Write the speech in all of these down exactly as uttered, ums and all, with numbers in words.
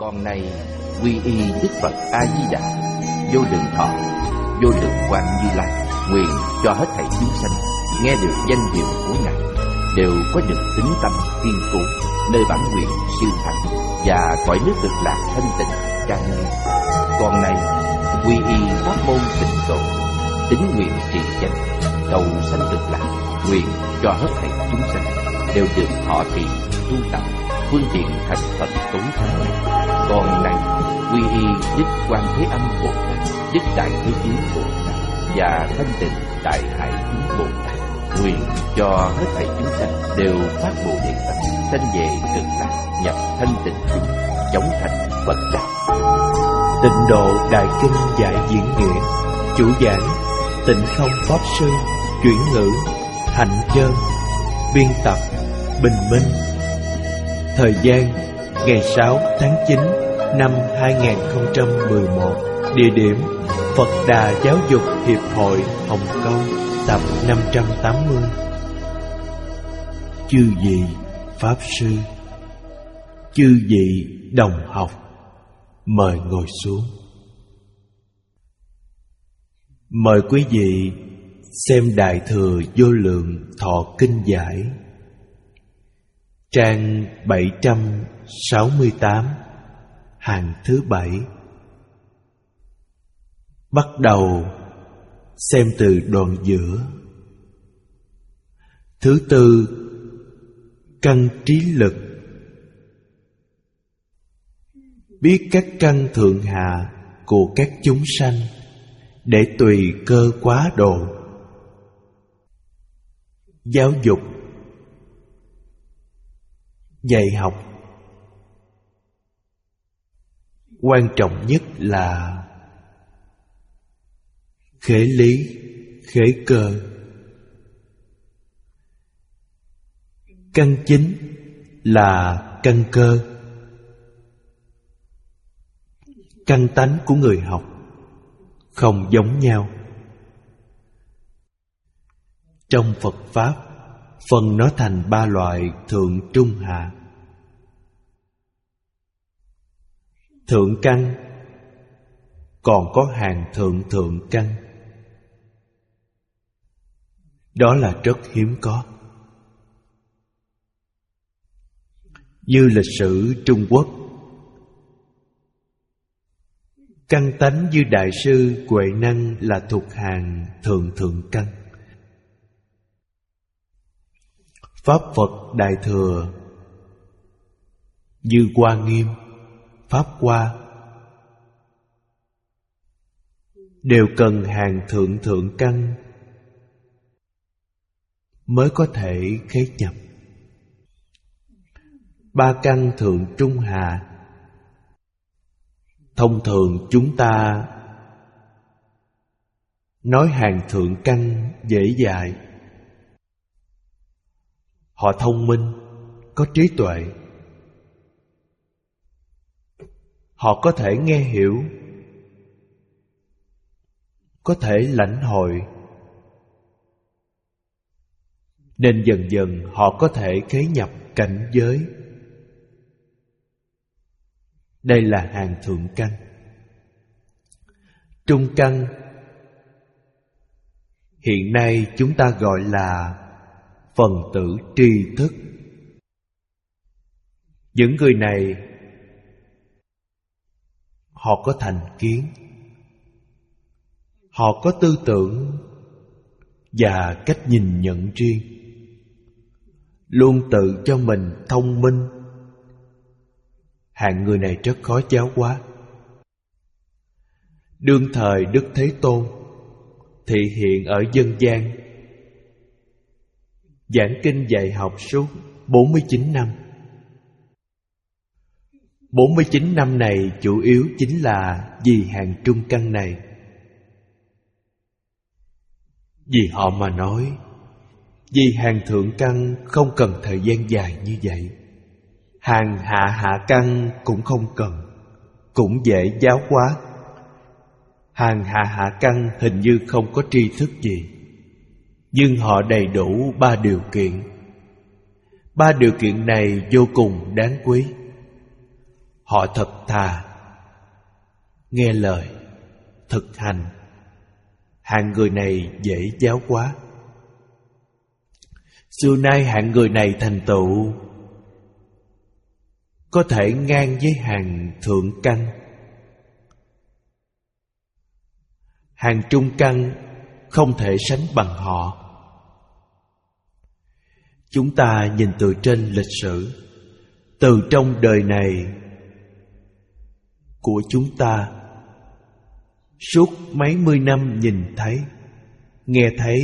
Con này quy y Đức Phật A Di Đà, vô lượng thọ, vô lượng quang Như Lai, nguyện cho hết thảy chúng sanh nghe được danh hiệu của Ngài đều có được tín tâm kiên cố, nơi bản nguyện siêu thắng và cõi nước Cực Lạc thanh tịnh trang nghiêm. Con này quy y pháp môn tịnh độ, tín nguyện trì danh, cầu sanh Cực Lạc, nguyện cho hết thảy chúng sanh đều được thọ trì tu tập phương tiện thành Phật tối thắng này. Con này quy y Đức Quan Thế Âm Bồ Tát, Đức Đại Thế Chí Bồ Tát và Thanh Tịnh Đại Hải Chúng Bồ Tát, nguyện cho hết thảy chúng sanh đều phát Bồ Đề tâm, sanh về Cực Lạc, nhập thanh tịnh chúng, chống thành Phật đạo. Tịnh Độ Đại Kinh Giải Diễn Nghĩa. Chủ giảng Tịnh Không Pháp Sư. Chuyển ngữ Hạnh Chơn. Biên tập Bình Minh. Thời gian ngày sáu tháng chín năm hai nghìn không trăm mười một. Địa điểm Phật Đà Giáo dục Hiệp hội Hồng Kông, tập năm trăm tám mươi. Chư vị Pháp Sư, chư vị đồng học, mời ngồi xuống. Mời quý vị xem Đại Thừa Vô Lượng Thọ Kinh Giải, trang bảy trăm sáu mươi tám, hàng thứ bảy. Bắt đầu xem từ đoạn giữa. Thứ tư, căn trí lực. Biết các căn thượng hạ của các chúng sanh, để tùy cơ quá độ. Giáo dục, dạy học, quan trọng nhất là khế lý, khế cơ. Căn chính là căn cơ. Căn tánh của người học không giống nhau. Trong Phật Pháp phân nó thành ba loại thượng trung hạ. Thượng căn, còn có hàng thượng thượng căn. Đó là rất hiếm có. Như lịch sử Trung Quốc, căn tánh như Đại sư Huệ Năng là thuộc hàng thượng thượng căn. Pháp Phật Đại Thừa như Hoa Nghiêm, Pháp Hoa đều cần hàng thượng thượng căn mới có thể khế nhập. Ba căn thượng trung hạ, thông thường chúng ta nói hàng thượng căn dễ dạy. Họ thông minh, có trí tuệ. Họ có thể nghe hiểu, có thể lãnh hội, nên dần dần họ có thể khế nhập cảnh giới. Đây là hàng thượng căn. Trung căn hiện nay chúng ta gọi là phần tử tri thức. Những người này họ có thành kiến, họ có tư tưởng và cách nhìn nhận riêng, luôn tự cho mình thông minh. Hạng người này rất khó giáo hóa. Đương thời Đức Thế Tôn thị hiện ở dân gian, giảng kinh dạy học suốt bốn mươi chín năm. bốn mươi chín năm này chủ yếu chính là vì hàng trung căn này. Vì họ mà nói, vì hàng thượng căn không cần thời gian dài như vậy. Hàng hạ hạ căn cũng không cần, cũng dễ giáo hóa. Hàng hạ hạ căn hình như không có tri thức gì, nhưng họ đầy đủ ba điều kiện. Ba điều kiện này vô cùng đáng quý. Họ thật thà, nghe lời, thực hành. Hạng người này dễ giáo hóa. Xưa nay hạng người này thành tựu có thể ngang với hàng thượng căn. Hàng trung căn không thể sánh bằng họ. Chúng ta nhìn từ trên lịch sử, từ trong đời này của chúng ta, suốt mấy mươi năm nhìn thấy, nghe thấy,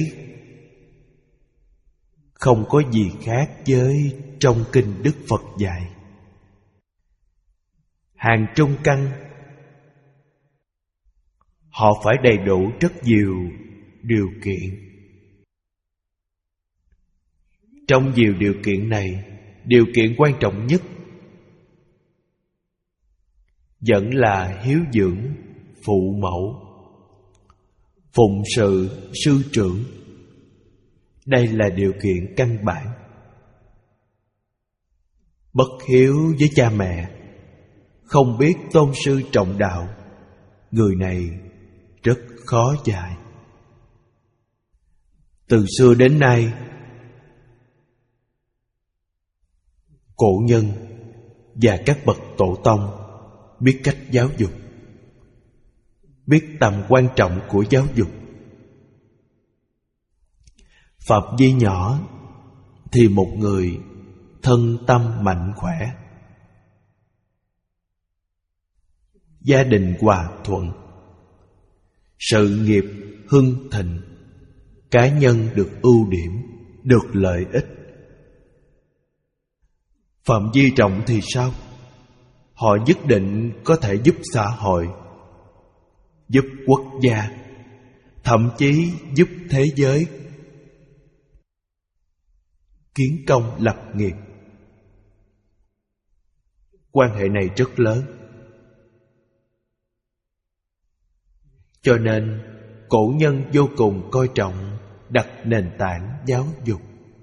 không có gì khác với trong kinh Đức Phật dạy. Hàng trung căn, họ phải đầy đủ rất nhiều điều kiện. Trong nhiều điều kiện này, điều kiện quan trọng nhất vẫn là hiếu dưỡng phụ mẫu, phụng sự sư trưởng. Đây là điều kiện căn bản. Bất hiếu với cha mẹ, không biết tôn sư trọng đạo, người này rất khó dạy. Từ xưa đến nay, cổ nhân và các bậc tổ tông biết cách giáo dục, biết tầm quan trọng của giáo dục. Phạm vi nhỏ thì một người thân tâm mạnh khỏe, gia đình hòa thuận, sự nghiệp hưng thịnh, cá nhân được ưu điểm, được lợi ích. Phạm vi rộng thì sao? Họ nhất định có thể giúp xã hội, giúp quốc gia, thậm chí giúp thế giới kiến công lập nghiệp. Quan hệ này rất lớn. Cho nên cổ nhân vô cùng coi trọng đặt nền tảng giáo dục.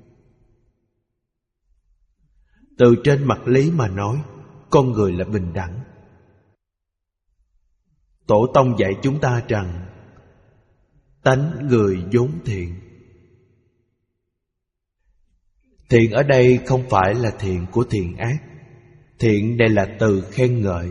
Từ trên mặt lý mà nói, con người là bình đẳng. Tổ tông dạy chúng ta rằng tánh người vốn thiện. Thiện ở đây không phải là thiện của thiện ác. Thiện đây là từ khen ngợi.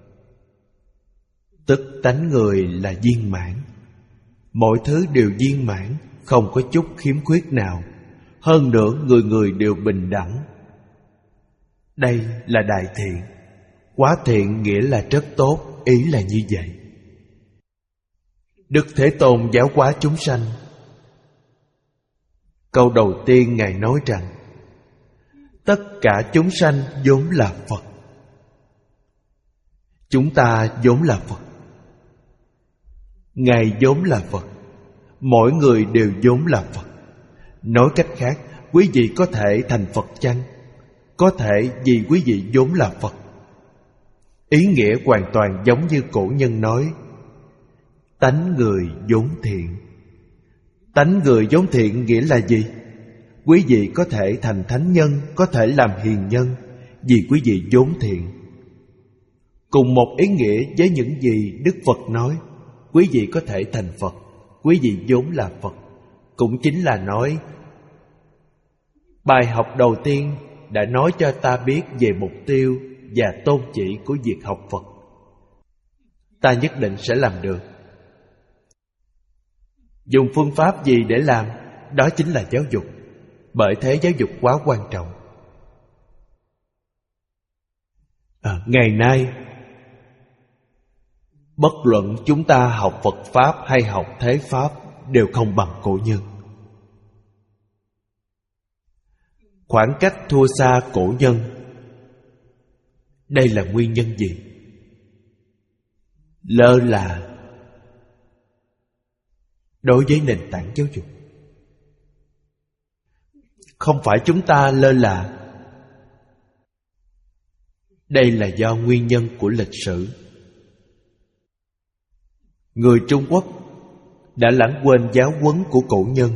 Tức tánh người là viên mãn. Mọi thứ đều viên mãn, không có chút khiếm khuyết nào. Hơn nữa người người đều bình đẳng. Đây là đại thiện. Quá thiện nghĩa là rất tốt, ý là như vậy. Đức Thế Tôn giáo hóa chúng sanh. Câu đầu tiên Ngài nói rằng tất cả chúng sanh vốn là Phật. Chúng ta vốn là Phật. Ngài vốn là Phật. Mỗi người đều vốn là Phật. Nói cách khác, quý vị có thể thành Phật chăng? Có thể vì quý vị vốn là Phật. Ý nghĩa hoàn toàn giống như cổ nhân nói tánh người vốn thiện. Tánh người vốn thiện nghĩa là gì? Quý vị có thể thành thánh nhân, có thể làm hiền nhân, vì quý vị vốn thiện. Cùng một ý nghĩa với những gì Đức Phật nói, quý vị có thể thành Phật, quý vị vốn là Phật. Cũng chính là nói bài học đầu tiên đã nói cho ta biết về mục tiêu và tôn chỉ của việc học Phật. Ta nhất định sẽ làm được. Dùng phương pháp gì để làm? Đó chính là giáo dục. Bởi thế giáo dục quá quan trọng. à, Ngày nay, bất luận chúng ta học Phật Pháp hay học Thế Pháp đều không bằng cổ nhân. Khoảng cách thua xa cổ nhân. Đây là nguyên nhân gì? Lơ là đối với nền tảng giáo dục. Không phải chúng ta lơ là. Đây là do nguyên nhân của lịch sử. Người Trung Quốc đã lãng quên giáo huấn của cổ nhân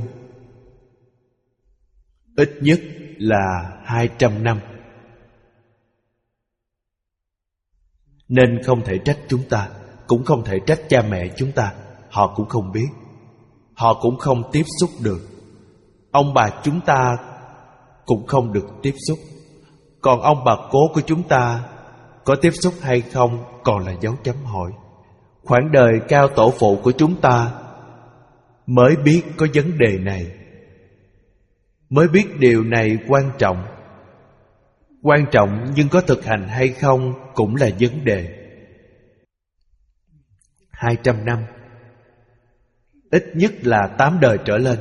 ít nhất là hai trăm năm. Nên không thể trách chúng ta, cũng không thể trách cha mẹ chúng ta. Họ cũng không biết, họ cũng không tiếp xúc được. Ông bà chúng ta cũng không được tiếp xúc. Còn ông bà cố của chúng ta có tiếp xúc hay không còn là dấu chấm hỏi. Khoảng đời cao tổ phụ của chúng ta mới biết có vấn đề này, mới biết điều này quan trọng. Quan trọng nhưng có thực hành hay không cũng là vấn đề. Hai trăm năm, ít nhất là tám đời trở lên,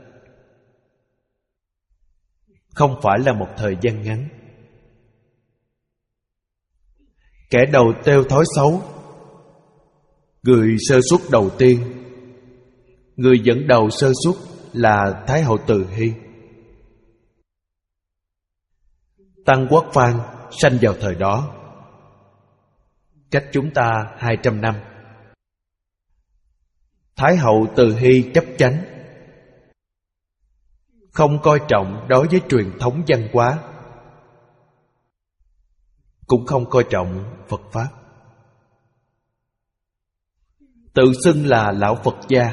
không phải là một thời gian ngắn. Kẻ đầu têu thói xấu, người sơ xuất đầu tiên, người dẫn đầu sơ xuất là Thái hậu Từ Hy. Tăng Quốc Phan sanh vào thời đó, cách chúng ta hai trăm năm. Thái hậu Từ Hy chấp chánh, không coi trọng đối với truyền thống văn hóa, cũng không coi trọng Phật Pháp. Tự xưng là lão Phật gia.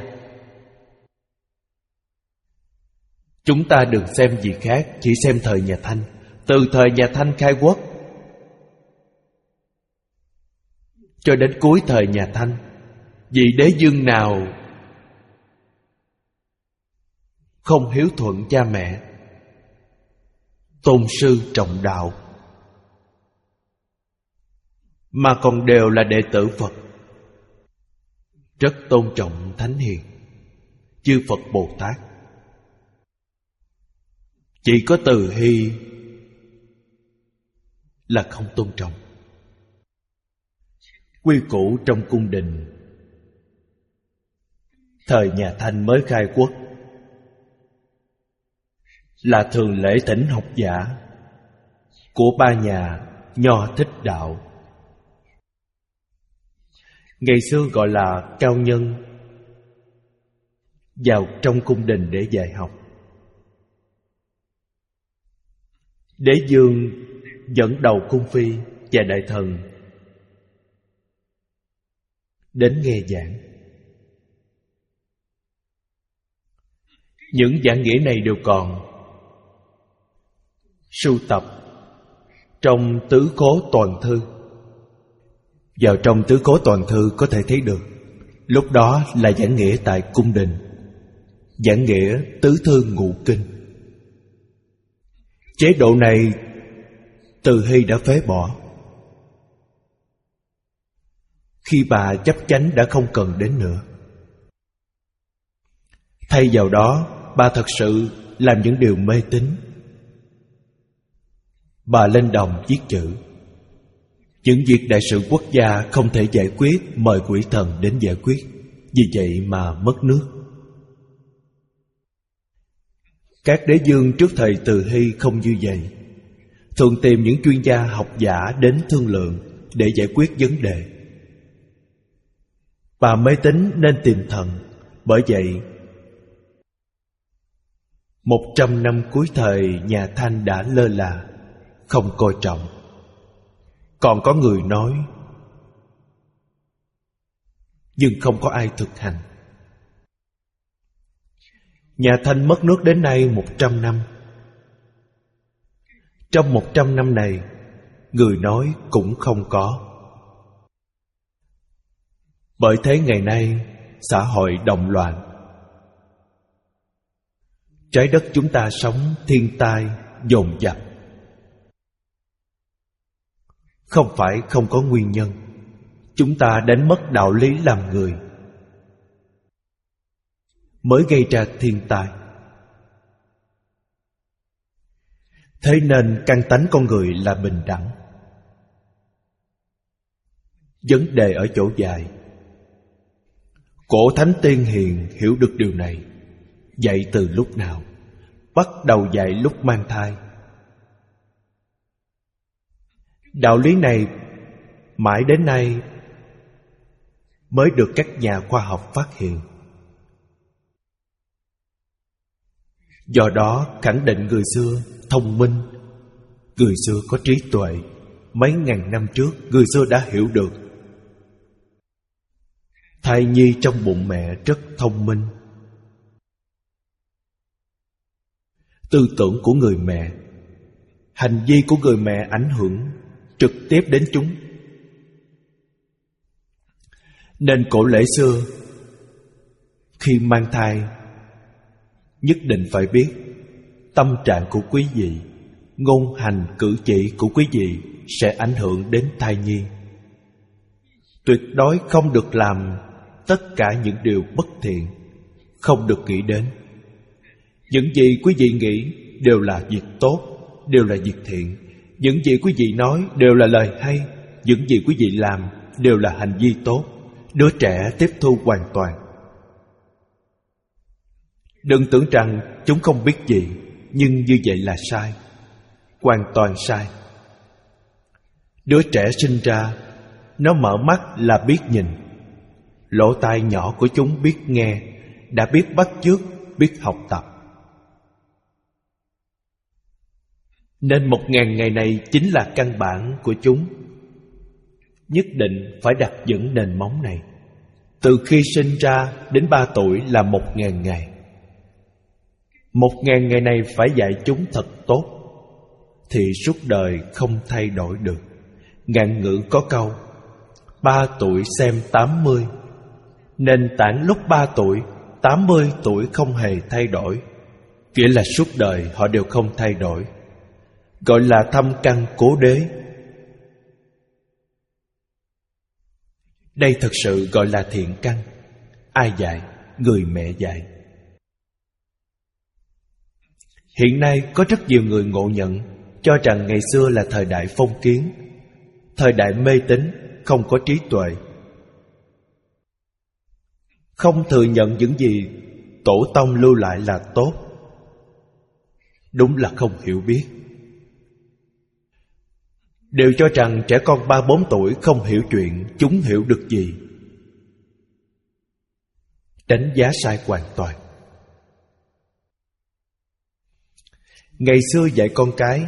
Chúng ta đừng xem gì khác, chỉ xem thời nhà Thanh. Từ thời nhà Thanh khai quốc cho đến cuối thời nhà Thanh, vị đế vương nào không hiếu thuận cha mẹ, tôn sư trọng đạo, mà còn đều là đệ tử Phật, rất tôn trọng thánh hiền, chư Phật Bồ Tát. Chỉ có Từ Hy là không tôn trọng. Quy củ trong cung đình thời nhà Thanh mới khai quốc là thường lễ thỉnh học giả của ba nhà Nho Thích Đạo. Ngày xưa gọi là cao nhân, vào trong cung đình để dạy học. Đế vương dẫn đầu cung phi và đại thần đến nghe giảng. Những giảng nghĩa này đều còn sưu tập trong Tứ Khố Toàn Thư. Vào trong Tứ Khố Toàn Thư có thể thấy được, lúc đó là giảng nghĩa tại cung đình, giảng nghĩa tứ thư ngũ kinh. Chế độ này Từ Hy đã phế bỏ. Khi bà chấp chánh đã không cần đến nữa. Thay vào đó, bà thật sự làm những điều mê tín. Bà lên đồng viết chữ. Những việc đại sự quốc gia không thể giải quyết, mời quỷ thần đến giải quyết. Vì vậy mà mất nước. Các đế vương trước thời Từ Hy không như vậy, thường tìm những chuyên gia học giả đến thương lượng để giải quyết vấn đề. Bà mê tín nên tìm thần. Bởi vậy một trăm năm cuối thời nhà Thanh đã lơ là, không coi trọng. Còn có người nói, nhưng không có ai thực hành. Nhà Thanh mất nước đến nay một trăm năm. Trong một trăm năm này, người nói cũng không có. Bởi thế ngày nay xã hội động loạn. Trái đất chúng ta sống thiên tai dồn dập. Không phải không có nguyên nhân. Chúng ta đánh mất đạo lý làm người, mới gây ra thiên tai. Thế nên căn tánh con người là bình đẳng. Vấn đề ở chỗ dài. Cổ thánh tiên hiền hiểu được điều này. Dạy từ lúc nào? Bắt đầu dạy lúc mang thai. Đạo lý này mãi đến nay mới được các nhà khoa học phát hiện. Do đó khẳng định người xưa thông minh, người xưa có trí tuệ, mấy ngàn năm trước người xưa đã hiểu được. Thai nhi trong bụng mẹ rất thông minh. Tư tưởng của người mẹ, hành vi của người mẹ ảnh hưởng trực tiếp đến chúng. Nên cổ lễ xưa, khi mang thai, nhất định phải biết tâm trạng của quý vị, ngôn hành cử chỉ của quý vị sẽ ảnh hưởng đến thai nhi. Tuyệt đối không được làm tất cả những điều bất thiện, không được nghĩ đến. Những gì quý vị nghĩ đều là việc tốt, đều là việc thiện. Những gì quý vị nói đều là lời hay. Những gì quý vị làm đều là hành vi tốt. Đứa trẻ tiếp thu hoàn toàn. Đừng tưởng rằng chúng không biết gì, nhưng như vậy là sai, hoàn toàn sai. Đứa trẻ sinh ra, nó mở mắt là biết nhìn. Lỗ tai nhỏ của chúng biết nghe, đã biết bắt chước, biết học tập. Nên một ngàn ngày này chính là căn bản của chúng. Nhất định phải đặt vững nền móng này. Từ khi sinh ra đến ba tuổi là một ngàn ngày. Một ngàn ngày này phải dạy chúng thật tốt, thì suốt đời không thay đổi được. Ngạn ngữ có câu ba tuổi xem tám mươi. Nền tảng lúc ba tuổi, tám mươi tuổi không hề thay đổi, nghĩa là suốt đời họ đều không thay đổi. Gọi là thâm căn cố đế. Đây thật sự gọi là thiện căn. Ai dạy? Người mẹ dạy. Hiện nay có rất nhiều người ngộ nhận, cho rằng ngày xưa là thời đại phong kiến, thời đại mê tín, không có trí tuệ, không thừa nhận những gì tổ tông lưu lại là tốt. Đúng là không hiểu biết. Đều cho rằng trẻ con ba bốn tuổi không hiểu chuyện, chúng hiểu được gì. Đánh giá sai hoàn toàn. Ngày xưa dạy con cái,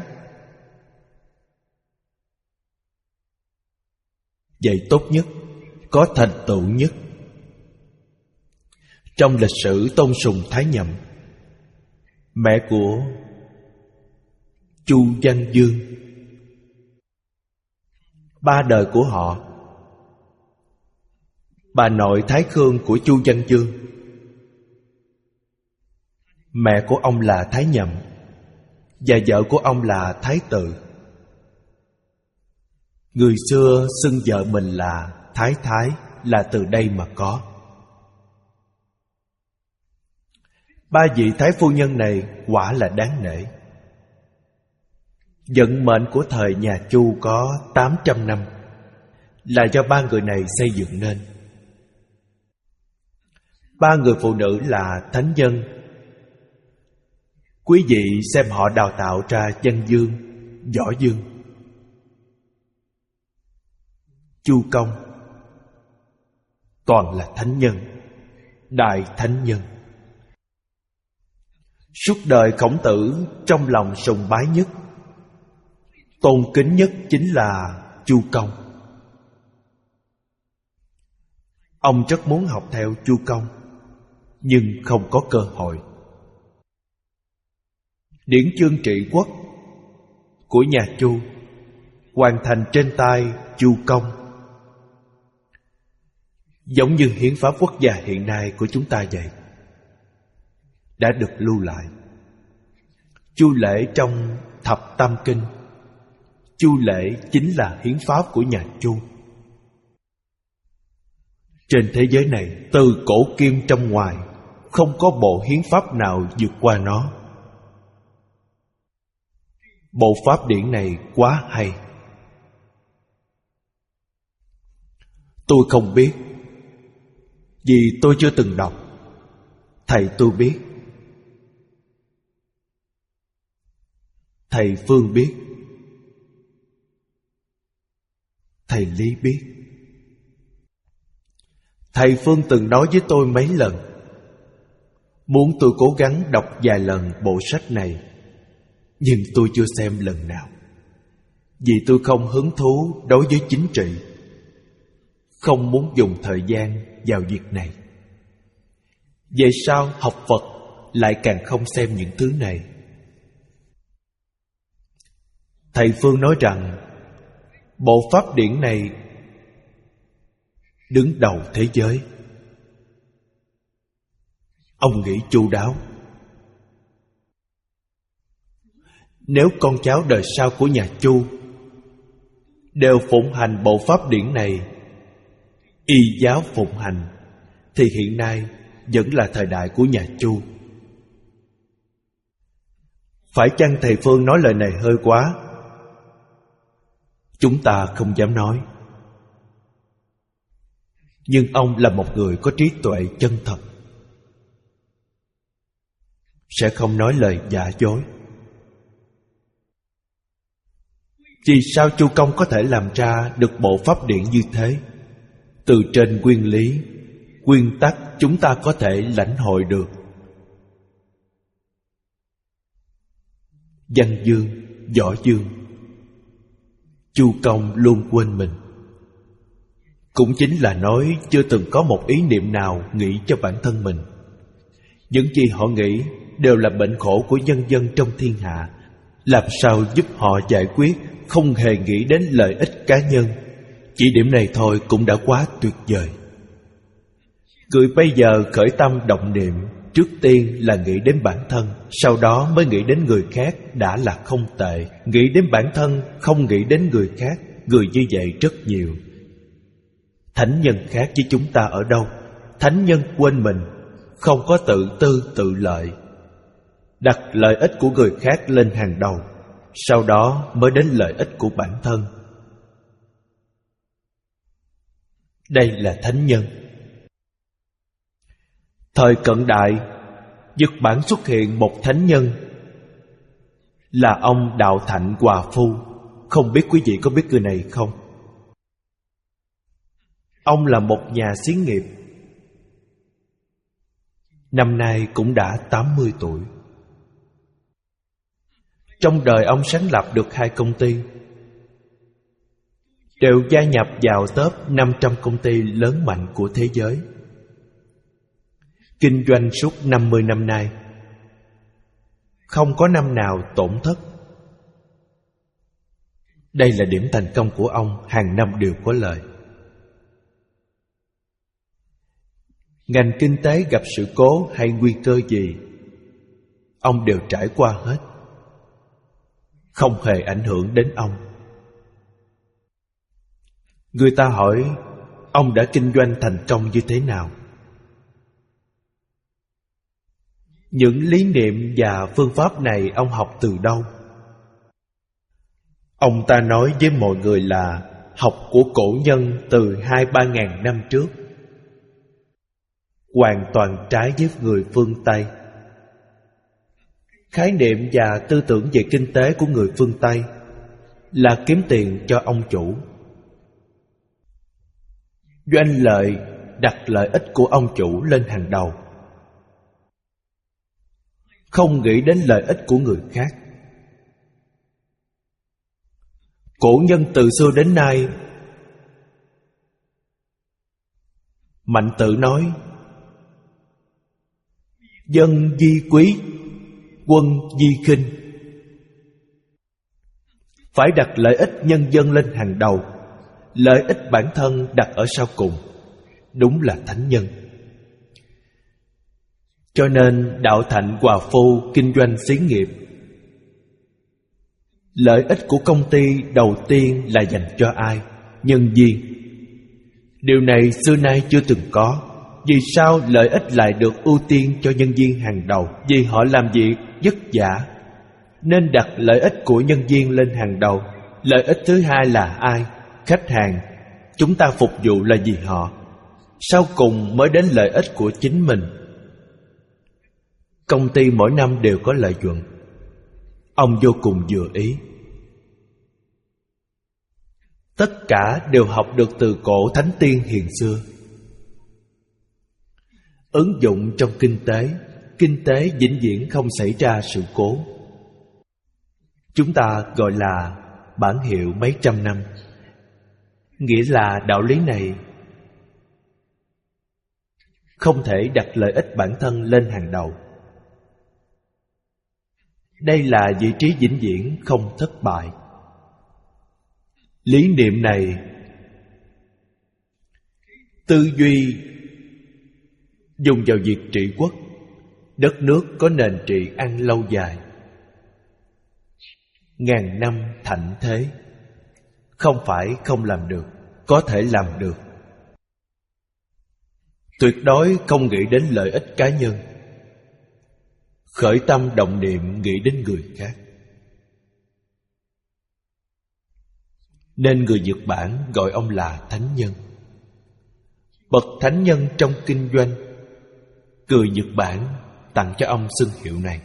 dạy tốt nhất, có thành tựu nhất. Trong lịch sử tôn sùng Thái Nhậm, mẹ của Chu Văn Dương, ba đời của họ, bà nội Thái Khương của Chu Văn Dương, mẹ của ông là Thái Nhậm, và vợ của ông là Thái Tự. Người xưa xưng vợ mình là Thái Thái là từ đây mà có. Ba vị Thái phu nhân này quả là đáng nể. Vận mệnh của thời nhà Chu có tám trăm năm là do ba người này xây dựng nên. Ba người phụ nữ là thánh nhân. Quý vị xem họ đào tạo ra Văn Dương, Võ Dương, Chu Công, toàn là thánh nhân, đại thánh nhân. Suốt đời Khổng Tử trong lòng sùng bái nhất, tôn kính nhất chính là Chu Công. Ông rất muốn học theo Chu Công, nhưng không có cơ hội. Điển chương trị quốc của nhà Chu hoàn thành trên tay Chu Công, giống như hiến pháp quốc gia hiện nay của chúng ta vậy, đã được lưu lại. Chu lễ trong Thập Tam Kinh, Chu lễ chính là hiến pháp của nhà Chu. Trên thế giới này, từ cổ kim trong ngoài, không có bộ hiến pháp nào vượt qua nó. Bộ pháp điển này quá hay. Tôi không biết, vì tôi chưa từng đọc. Thầy tôi biết, thầy Phương biết, thầy Lý biết. Thầy Phương từng nói với tôi mấy lần, muốn tôi cố gắng đọc vài lần bộ sách này, nhưng tôi chưa xem lần nào. Vì tôi không hứng thú đối với chính trị, không muốn dùng thời gian vào việc này. Về sau học Phật lại càng không xem những thứ này. Thầy Phương nói rằng bộ pháp điển này đứng đầu thế giới. Ông nghĩ chu đáo. Nếu con cháu đời sau của nhà Chu đều phụng hành bộ pháp điển này, y giáo phụng hành, thì hiện nay vẫn là thời đại của nhà Chu. Phải chăng thầy Phương nói lời này hơi quá? Chúng ta không dám nói. Nhưng ông là một người có trí tuệ chân thật, sẽ không nói lời giả dối. Vì sao Chu Công có thể làm ra được bộ pháp điển như thế? Từ trên nguyên lý, nguyên tắc chúng ta có thể lãnh hội được. Văn Dương, Võ Dương, Chu Công luôn quên mình. Cũng chính là nói chưa từng có một ý niệm nào nghĩ cho bản thân mình. Những gì họ nghĩ đều là bệnh khổ của nhân dân trong thiên hạ. Làm sao giúp họ giải quyết, không hề nghĩ đến lợi ích cá nhân. Chỉ điểm này thôi cũng đã quá tuyệt vời. Người bây giờ khởi tâm động niệm, trước tiên là nghĩ đến bản thân, sau đó mới nghĩ đến người khác đã là không tệ. Nghĩ đến bản thân, không nghĩ đến người khác, người như vậy rất nhiều. Thánh nhân khác với chúng ta ở đâu? Thánh nhân quên mình, không có tự tư tự lợi, đặt lợi ích của người khác lên hàng đầu, sau đó mới đến lợi ích của bản thân. Đây là thánh nhân. Thời cận đại, Nhật Bản xuất hiện một thánh nhân, là ông Đạo Thạnh Hòa Phu. Không biết quý vị có biết người này không? Ông là một nhà xí nghiệp, năm nay cũng đã tám mươi tuổi. Trong đời ông sáng lập được hai công ty, đều gia nhập vào top năm trăm công ty lớn mạnh của thế giới. Kinh doanh suốt năm mươi năm nay, không có năm nào tổn thất. Đây là điểm thành công của ông, hàng năm đều có lợi. Ngành kinh tế gặp sự cố hay nguy cơ gì, ông đều trải qua hết, không hề ảnh hưởng đến ông. Người ta hỏi ông đã kinh doanh thành công như thế nào? Những lý niệm và phương pháp này ông học từ đâu? Ông ta nói với mọi người là học của cổ nhân từ hai ba ngàn năm trước, hoàn toàn trái với người phương Tây. Khái niệm và tư tưởng về kinh tế của người phương Tây là kiếm tiền cho ông chủ, doanh lợi, đặt lợi ích của ông chủ lên hàng đầu, không nghĩ đến lợi ích của người khác. Cổ nhân từ xưa đến nay, Mạnh Tử nói dân di quý, quân di khinh. Phải đặt lợi ích nhân dân lên hàng đầu, lợi ích bản thân đặt ở sau cùng. Đúng là thánh nhân. Cho nên Đạo Thạnh Hòa Phu kinh doanh xí nghiệp, lợi ích của công ty đầu tiên là dành cho ai? Nhân viên. Điều này xưa nay chưa từng có. Vì sao lợi ích lại được ưu tiên cho nhân viên hàng đầu? Vì họ làm việc vất vả, nên đặt lợi ích của nhân viên lên hàng đầu. Lợi ích thứ hai là ai? Khách hàng. Chúng ta phục vụ là vì họ, sau cùng mới đến lợi ích của chính mình. Công ty mỗi năm đều có lợi nhuận, ông vô cùng vừa ý. Tất cả đều học được từ cổ thánh tiên hiền xưa. Ứng dụng trong kinh tế, kinh tế vĩnh viễn không xảy ra sự cố. Chúng ta gọi là bản hiệu mấy trăm năm. Nghĩa là đạo lý này không thể đặt lợi ích bản thân lên hàng đầu. Đây là vị trí vĩnh viễn không thất bại. Lý niệm này tư duy dùng vào việc trị quốc, đất nước có nền trị an lâu dài, ngàn năm thạnh thế. Không phải không làm được, có thể làm được. Tuyệt đối không nghĩ đến lợi ích cá nhân, khởi tâm động niệm nghĩ đến người khác. Nên người Nhật Bản gọi ông là thánh nhân. Bậc thánh nhân trong kinh doanh, người Nhật Bản tặng cho ông xưng hiệu này.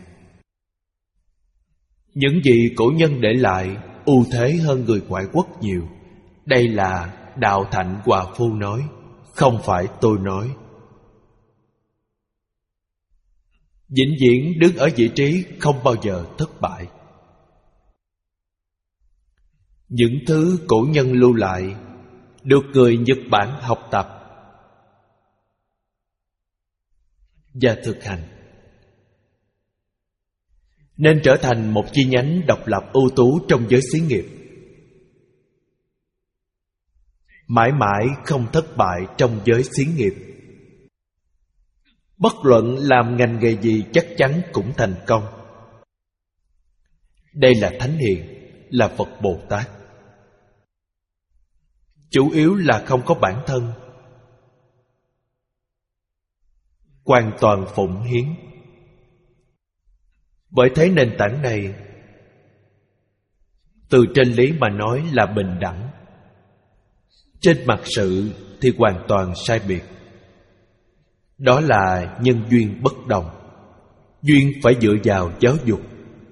Những gì cổ nhân để lại ưu thế hơn người ngoại quốc nhiều. Đây là Đạo Thạnh Hòa Phu nói, không phải tôi nói. Vĩnh viễn đứng ở vị trí không bao giờ thất bại. Những thứ cổ nhân lưu lại được người Nhật Bản học tập và thực hành, nên trở thành một chi nhánh độc lập ưu tú trong giới xí nghiệp, mãi mãi không thất bại trong giới xí nghiệp. Bất luận làm ngành nghề gì chắc chắn cũng thành công. Đây là Thánh Hiền, là Phật Bồ Tát. Chủ yếu là không có bản thân, hoàn toàn phụng hiến. Bởi thế nền tảng này từ trên lý mà nói là bình đẳng, trên mặt sự thì hoàn toàn sai biệt. Đó là nhân duyên bất đồng. Duyên phải dựa vào giáo dục.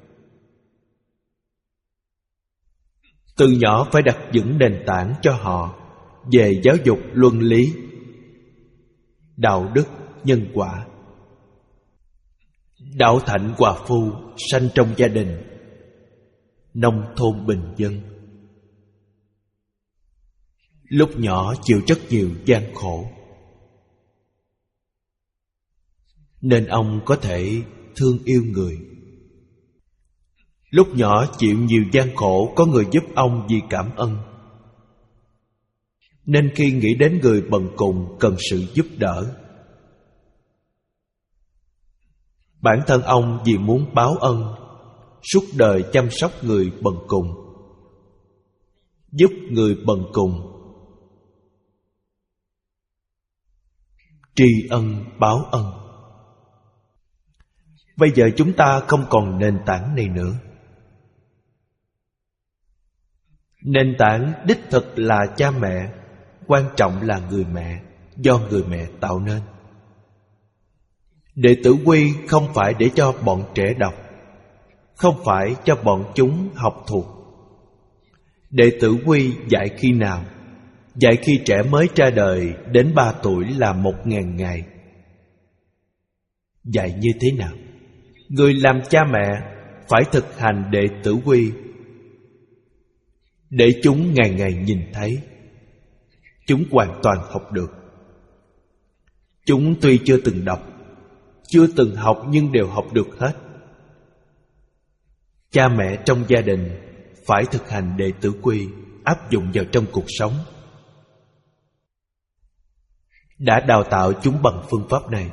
Từ nhỏ phải đặt vững nền tảng cho họ về giáo dục luân lý, đạo đức, nhân quả. Đạo Thạnh Hòa Phu sanh trong gia đình nông thôn bình dân. Lúc nhỏ chịu rất nhiều gian khổ, nên ông có thể thương yêu người. Lúc nhỏ chịu nhiều gian khổ, có người giúp ông vì cảm ơn, nên khi nghĩ đến người bần cùng cần sự giúp đỡ, bản thân ông vì muốn báo ân, suốt đời chăm sóc người bần cùng, giúp người bần cùng, tri ân báo ân. Bây giờ chúng ta không còn nền tảng này nữa. Nền tảng đích thực là cha mẹ, quan trọng là người mẹ, do người mẹ tạo nên. Đệ tử quy không phải để cho bọn trẻ đọc, không phải cho bọn chúng học thuộc. Đệ tử quy dạy khi nào? Dạy khi trẻ mới ra đời đến ba tuổi là một ngàn ngày. Dạy như thế nào? Người làm cha mẹ phải thực hành đệ tử quy, để chúng ngày ngày nhìn thấy. Chúng hoàn toàn học được. Chúng tuy chưa từng đọc, chưa từng học, nhưng đều học được hết. Cha mẹ trong gia đình phải thực hành đệ tử quy, áp dụng vào trong cuộc sống. Đã đào tạo chúng bằng phương pháp này.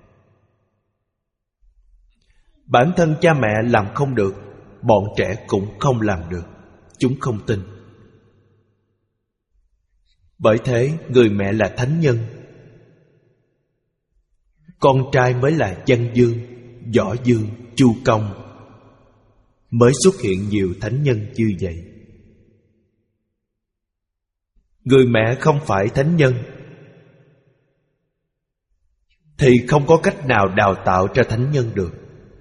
Bản thân cha mẹ làm không được, bọn trẻ cũng không làm được. Chúng không tin. Bởi thế người mẹ là thánh nhân, con trai mới là Văn Dương, Võ Dương, Chu Công. Mới xuất hiện nhiều thánh nhân như vậy. Người mẹ không phải thánh nhân thì không có cách nào đào tạo cho thánh nhân được.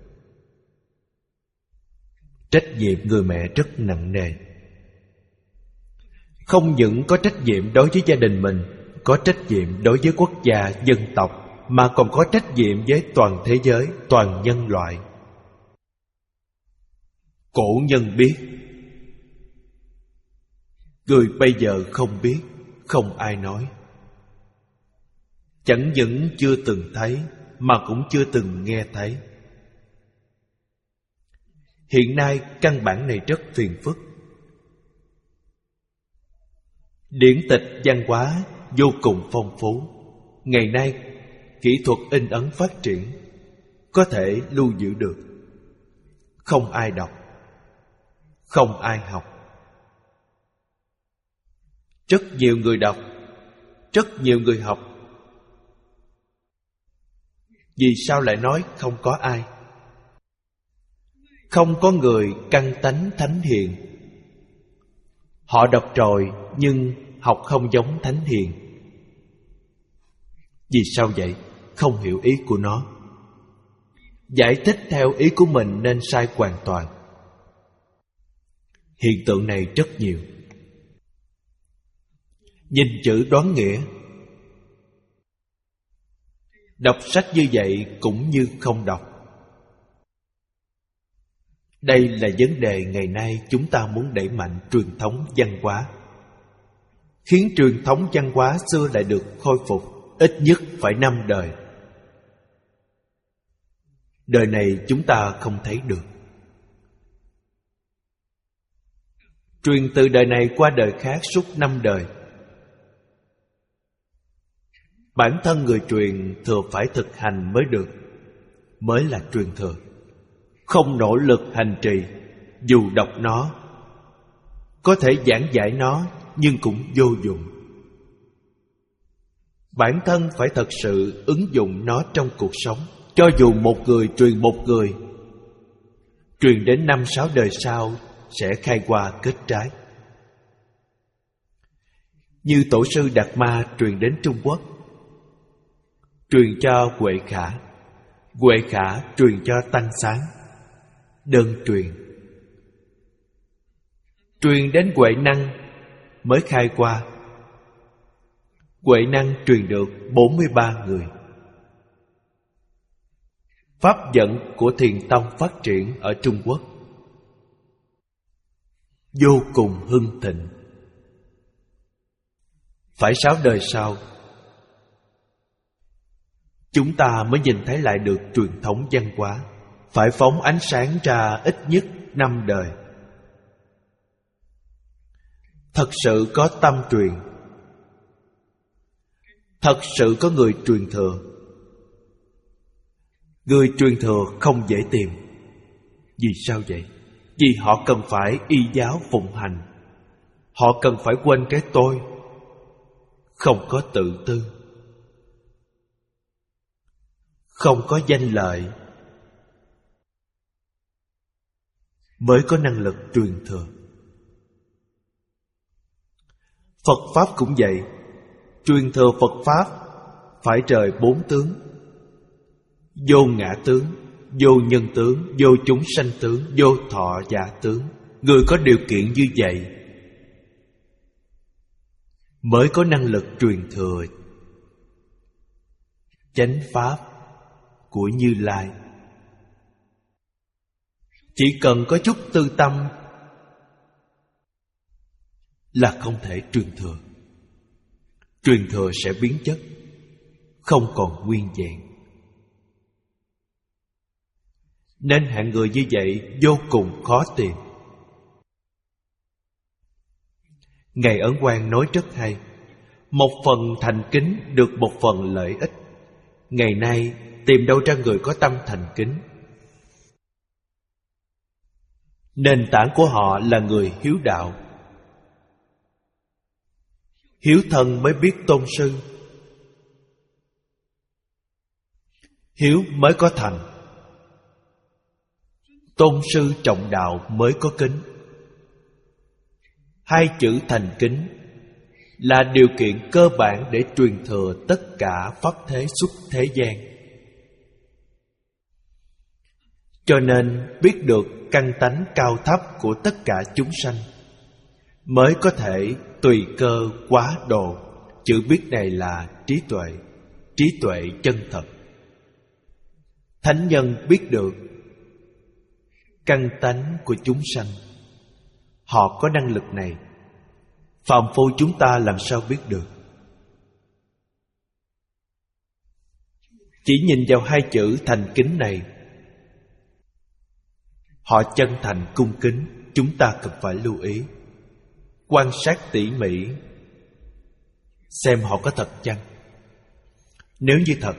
Trách nhiệm người mẹ rất nặng nề. Không những có trách nhiệm đối với gia đình mình, có trách nhiệm đối với quốc gia, dân tộc, mà còn có trách nhiệm với toàn thế giới, toàn nhân loại. Cổ nhân biết Người bây giờ không biết, không ai nói. Chẳng những chưa từng thấy, mà cũng chưa từng nghe thấy. Hiện nay căn bản này rất phiền phức. Điển tịch văn hóa vô cùng phong phú. Ngày nay kỹ thuật in ấn phát triển, có thể lưu giữ được. Không ai đọc, không ai học. Rất nhiều người đọc, rất nhiều người học. Vì sao lại nói không có ai? Không có người căn tánh thánh hiền. Họ đọc rồi nhưng học không giống thánh hiền. Vì sao vậy? Không hiểu ý của nó. Giải thích theo ý của mình nên sai hoàn toàn. Hiện tượng này rất nhiều. Nhìn chữ đoán nghĩa. Đọc sách như vậy cũng như không đọc. Đây là vấn đề ngày nay chúng ta muốn đẩy mạnh truyền thống văn hóa, khiến truyền thống văn hóa xưa lại được khôi phục. Ít nhất phải năm đời. Đời này chúng ta không thấy được. Truyền từ đời này qua đời khác suốt năm đời. Bản thân người truyền thừa phải thực hành mới được, mới là truyền thừa. Không nỗ lực hành trì, dù đọc nó, có thể giảng giải nó, nhưng cũng vô dụng. Bản thân phải thật sự ứng dụng nó trong cuộc sống. Cho dù một người truyền một người, truyền đến năm sáu đời sau sẽ khai hoa kết trái. Như tổ sư Đạt Ma truyền đến Trung Quốc, truyền cho Huệ Khả, Huệ Khả truyền cho Tăng Sáng. Đơn truyền. Truyền đến Huệ Năng mới khai hoa. Huệ Năng truyền được bốn mươi ba người. Pháp vận của Thiền Tông phát triển ở Trung Quốc vô cùng hưng thịnh. Phải sáu đời sau, chúng ta mới nhìn thấy lại được truyền thống văn hóa. Phải phóng ánh sáng ra ít nhất năm đời. Thật sự có tâm truyền, thật sự có người truyền thừa. Người truyền thừa không dễ tìm. Vì sao vậy? Vì họ cần phải y giáo phụng hành. Họ cần phải quên cái tôi, không có tự tư, không có danh lợi, mới có năng lực truyền thừa. Phật Pháp cũng vậy. Truyền thừa Phật Pháp phải rời bốn tướng: vô ngã tướng, vô nhân tướng, vô chúng sanh tướng, vô thọ giả tướng. Người có điều kiện như vậy mới có năng lực truyền thừa chánh Pháp của Như Lai. Chỉ cần có chút tư tâm là không thể truyền thừa. Truyền thừa sẽ biến chất, không còn nguyên vẹn. Nên hạng người như vậy vô cùng khó tìm. Ngài Ấn Quang nói rất hay: một phần thành kính được một phần lợi ích. Ngày nay tìm đâu ra người có tâm thành kính? Nền tảng của họ là người hiếu đạo. Hiếu thân mới biết tôn sư, hiếu mới có thành. Tôn sư trọng đạo mới có kính. Hai chữ thành kính là điều kiện cơ bản để truyền thừa tất cả pháp thế xuất thế gian. Cho nên biết được căn tánh cao thấp của tất cả chúng sanh, mới có thể tùy cơ quá độ. Chữ biết này là trí tuệ, trí tuệ chân thật. Thánh nhân biết được căn tánh của chúng sanh, họ có năng lực này. Phàm phu chúng ta làm sao biết được? Chỉ nhìn vào hai chữ thành kính này, họ chân thành cung kính, chúng ta cần phải lưu ý, quan sát tỉ mỉ, xem họ có thật chăng. Nếu như thật,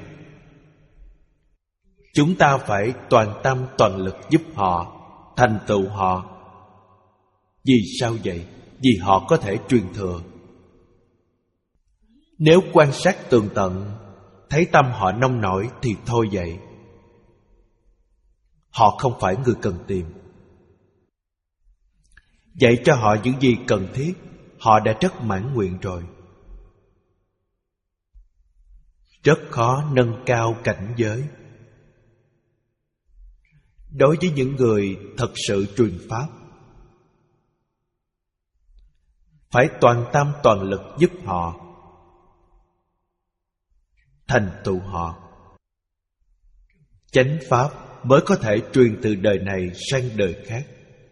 chúng ta phải toàn tâm toàn lực giúp họ, thành tựu họ. Vì sao vậy? Vì họ có thể truyền thừa. Nếu quan sát tường tận, thấy tâm họ nông nổi thì thôi vậy. Họ không phải người cần tìm. Dạy cho họ những gì cần thiết, họ đã rất mãn nguyện rồi. Rất khó nâng cao cảnh giới. Đối với những người thật sự truyền pháp, phải toàn tâm toàn lực giúp họ, thành tựu họ. Chánh pháp mới có thể truyền từ đời này sang đời khác.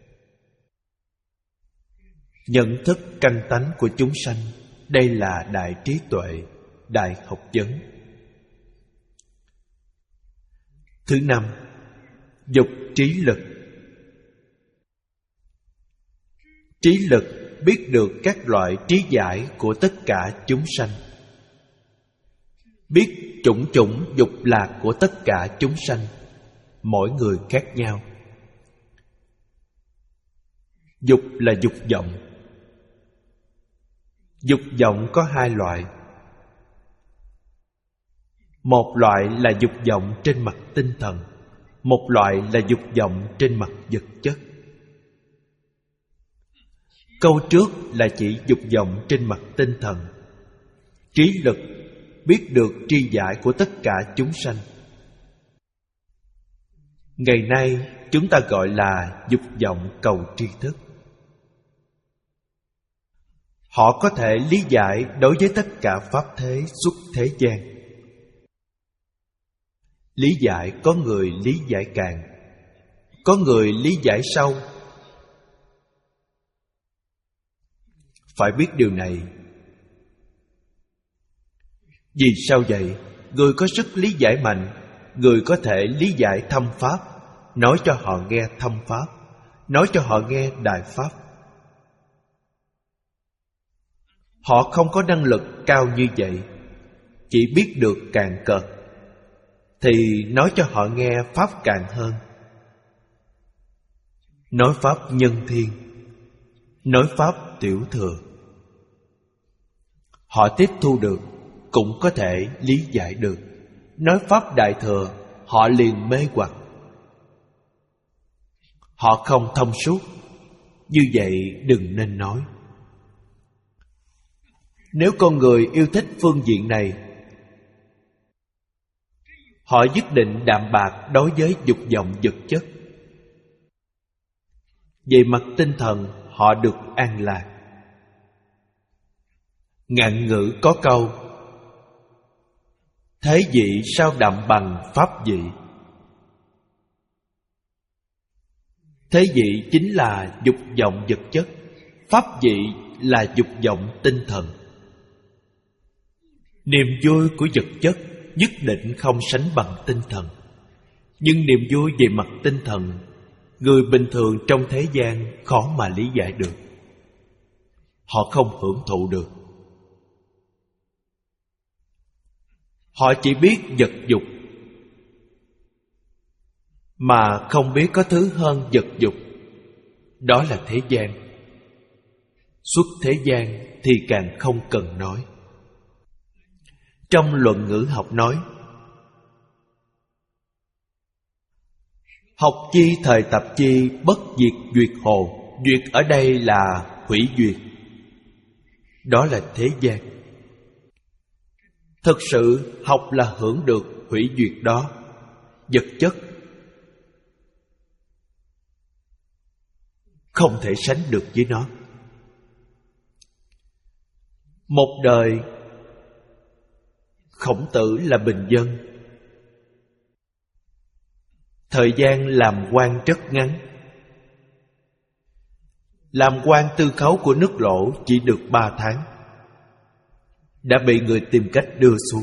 Nhận thức căn tánh của chúng sanh, đây là đại trí tuệ, đại học vấn. Thứ năm, dục trí lực. Trí lực biết được các loại trí giải của tất cả chúng sanh, biết chủng chủng dục lạc của tất cả chúng sanh, mỗi người khác nhau. Dục là dục vọng. Dục vọng có hai loại. Một loại là dục vọng trên mặt tinh thần, một loại là dục vọng trên mặt vật chất. Câu trước là chỉ dục vọng trên mặt tinh thần. Trí lực biết được tri giải của tất cả chúng sanh. Ngày nay chúng ta gọi là dục vọng cầu tri thức. Họ có thể lý giải đối với tất cả pháp thế xuất thế gian. Lý giải có người lý giải cạn, có người lý giải sâu. Phải biết điều này. Vì sao vậy? Người có sức lý giải mạnh, người có thể lý giải thâm pháp, nói cho họ nghe thâm pháp, nói cho họ nghe đại pháp. Họ không có năng lực cao như vậy, chỉ biết được cạn cợt, thì nói cho họ nghe pháp cạn hơn. Nói pháp nhân thiên, nói pháp tiểu thừa. Họ tiếp thu được, cũng có thể lý giải được. Nói pháp đại thừa, họ liền mê hoặc. Họ không thông suốt. Như vậy đừng nên nói. Nếu con người yêu thích phương diện này, họ nhất định đạm bạc đối với dục vọng vật chất. Về mặt tinh thần, họ được an lạc. Ngạn ngữ có câu: thế vị sao đạm bằng pháp vị. Thế vị chính là dục vọng vật chất, pháp vị là dục vọng tinh thần. Niềm vui của vật chất nhất định không sánh bằng tinh thần. Nhưng niềm vui về mặt tinh thần, người bình thường trong thế gian khó mà lý giải được. Họ không hưởng thụ được. Họ chỉ biết vật dục, mà không biết có thứ hơn vật dục. Đó là thế gian. Xuất thế gian thì càng không cần nói. Trong luận ngữ học nói: học chi thời tập chi, bất diệt duyệt hồ. Duyệt ở đây là hủy duyệt. Đó là thế gian. Thực sự học là hưởng được hủy duyệt đó. Vật chất không thể sánh được với nó. Một đời Khổng Tử là bình dân, thời gian làm quan rất ngắn. làm quan tư khấu của nước Lỗ chỉ được ba tháng, đã bị người tìm cách đưa xuống.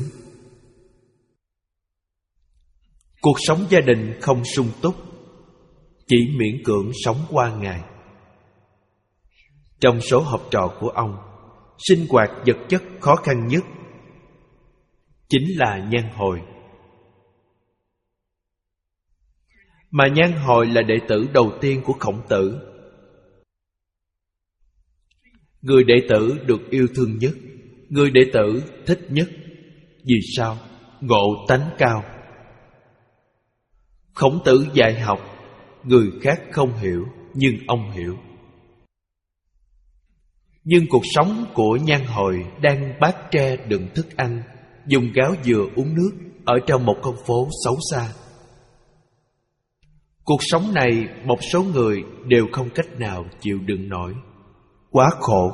Cuộc sống gia đình không sung túc, chỉ miễn cưỡng sống qua ngày. Trong số học trò của ông, sinh hoạt vật chất khó khăn nhất chính là Nhan Hồi. Mà Nhan Hồi là đệ tử đầu tiên của Khổng Tử, người đệ tử được yêu thương nhất, người đệ tử thích nhất. Vì sao? Ngộ tánh cao. Khổng Tử dạy học, người khác không hiểu, nhưng ông hiểu. Nhưng cuộc sống của Nhan Hồi đang bát tre đựng thức ăn, dùng gáo dừa uống nước ở trong một con phố xấu xa. Cuộc sống này một số người đều không cách nào chịu đựng nổi. Quá khổ.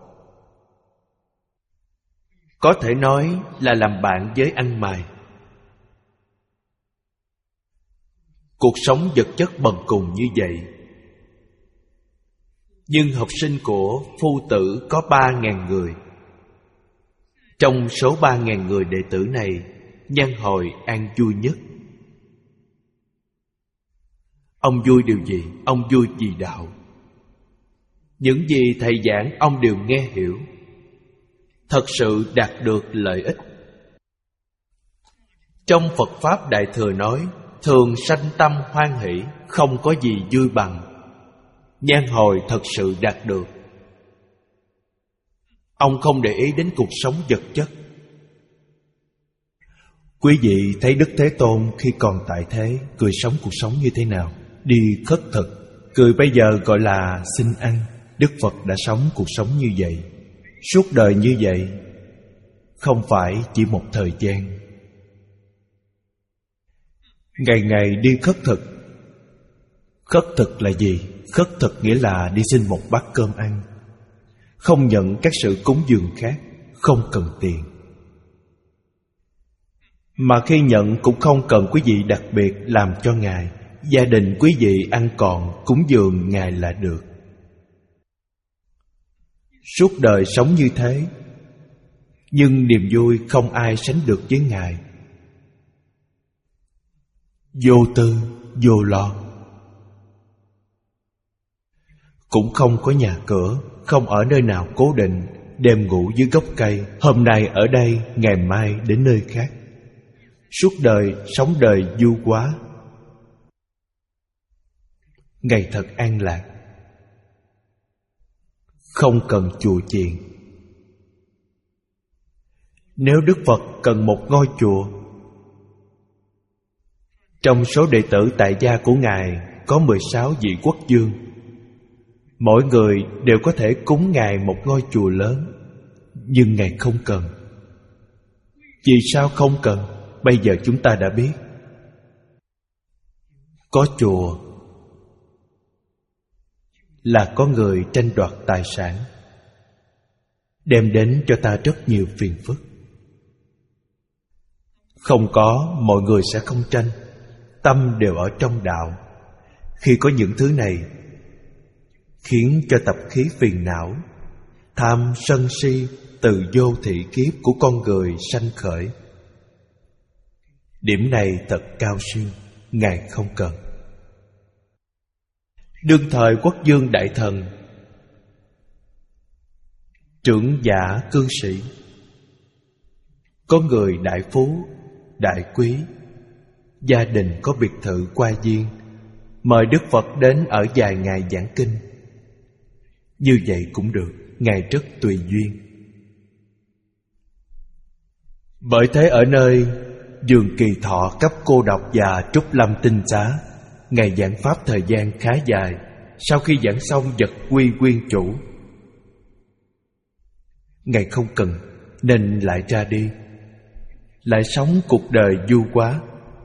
Có thể nói là làm bạn với ăn mày. Cuộc sống vật chất bần cùng như vậy. Nhưng học sinh của Phu Tử có ba ngàn người. Trong số ba ngàn người đệ tử này, Nhan Hồi an vui nhất. Ông vui điều gì? Ông vui vì đạo. Những gì thầy giảng ông đều nghe hiểu, thật sự đạt được lợi ích. Trong Phật Pháp Đại Thừa nói, thường sanh tâm hoan hỷ, không có gì vui bằng. Nhan Hồi thật sự đạt được. Ông không để ý đến cuộc sống vật chất. Quý vị thấy Đức Thế Tôn khi còn tại thế cười sống cuộc sống như thế nào? Đi khất thực, cười bây giờ gọi là xin ăn. Đức Phật đã sống cuộc sống như vậy, suốt đời như vậy, không phải chỉ một thời gian. Ngày ngày đi khất thực. Khất thực là gì? Khất thực nghĩa là đi xin một bát cơm ăn, không nhận các sự cúng dường khác, không cần tiền. Mà khi nhận cũng không cần quý vị đặc biệt làm cho Ngài. Gia đình quý vị ăn còn cúng dường Ngài là được. Suốt đời sống như thế, nhưng niềm vui không ai sánh được với Ngài. Vô tư, vô lo. Cũng không có nhà cửa, không ở nơi nào cố định, đêm ngủ dưới gốc cây, hôm nay ở đây, ngày mai đến nơi khác. Suốt đời sống đời du quá, ngày thật an lạc, không cần chùa chiền. Nếu Đức Phật cần một ngôi chùa, trong số đệ tử tại gia của Ngài có mười sáu vị quốc vương, mỗi người đều có thể cúng Ngài một ngôi chùa lớn. Nhưng Ngài không cần. Vì sao không cần? Bây giờ chúng ta đã biết. Có chùa là có người tranh đoạt tài sản, đem đến cho ta rất nhiều phiền phức. Không có, mọi người sẽ không tranh. Tâm đều ở trong đạo. Khi có những thứ này, khiến cho tập khí phiền não, tham sân si từ vô thị kiếp của con người sanh khởi. Điểm này thật cao siêu, Ngài không cần. Đương thời quốc vương đại thần, trưởng giả cư sĩ, có người đại phú, đại quý, gia đình có biệt thự qua viên, mời Đức Phật đến ở vài ngày giảng kinh. Như vậy cũng được, Ngài rất tùy duyên. Bởi thế ở nơi Vườn Kỳ Thọ cấp cô độc và Trúc Lâm Tinh Xá, Ngài giảng pháp thời gian khá dài. Sau khi giảng xong vật quy nguyên chủ, Ngài không cần nên lại ra đi, lại sống cuộc đời du quá.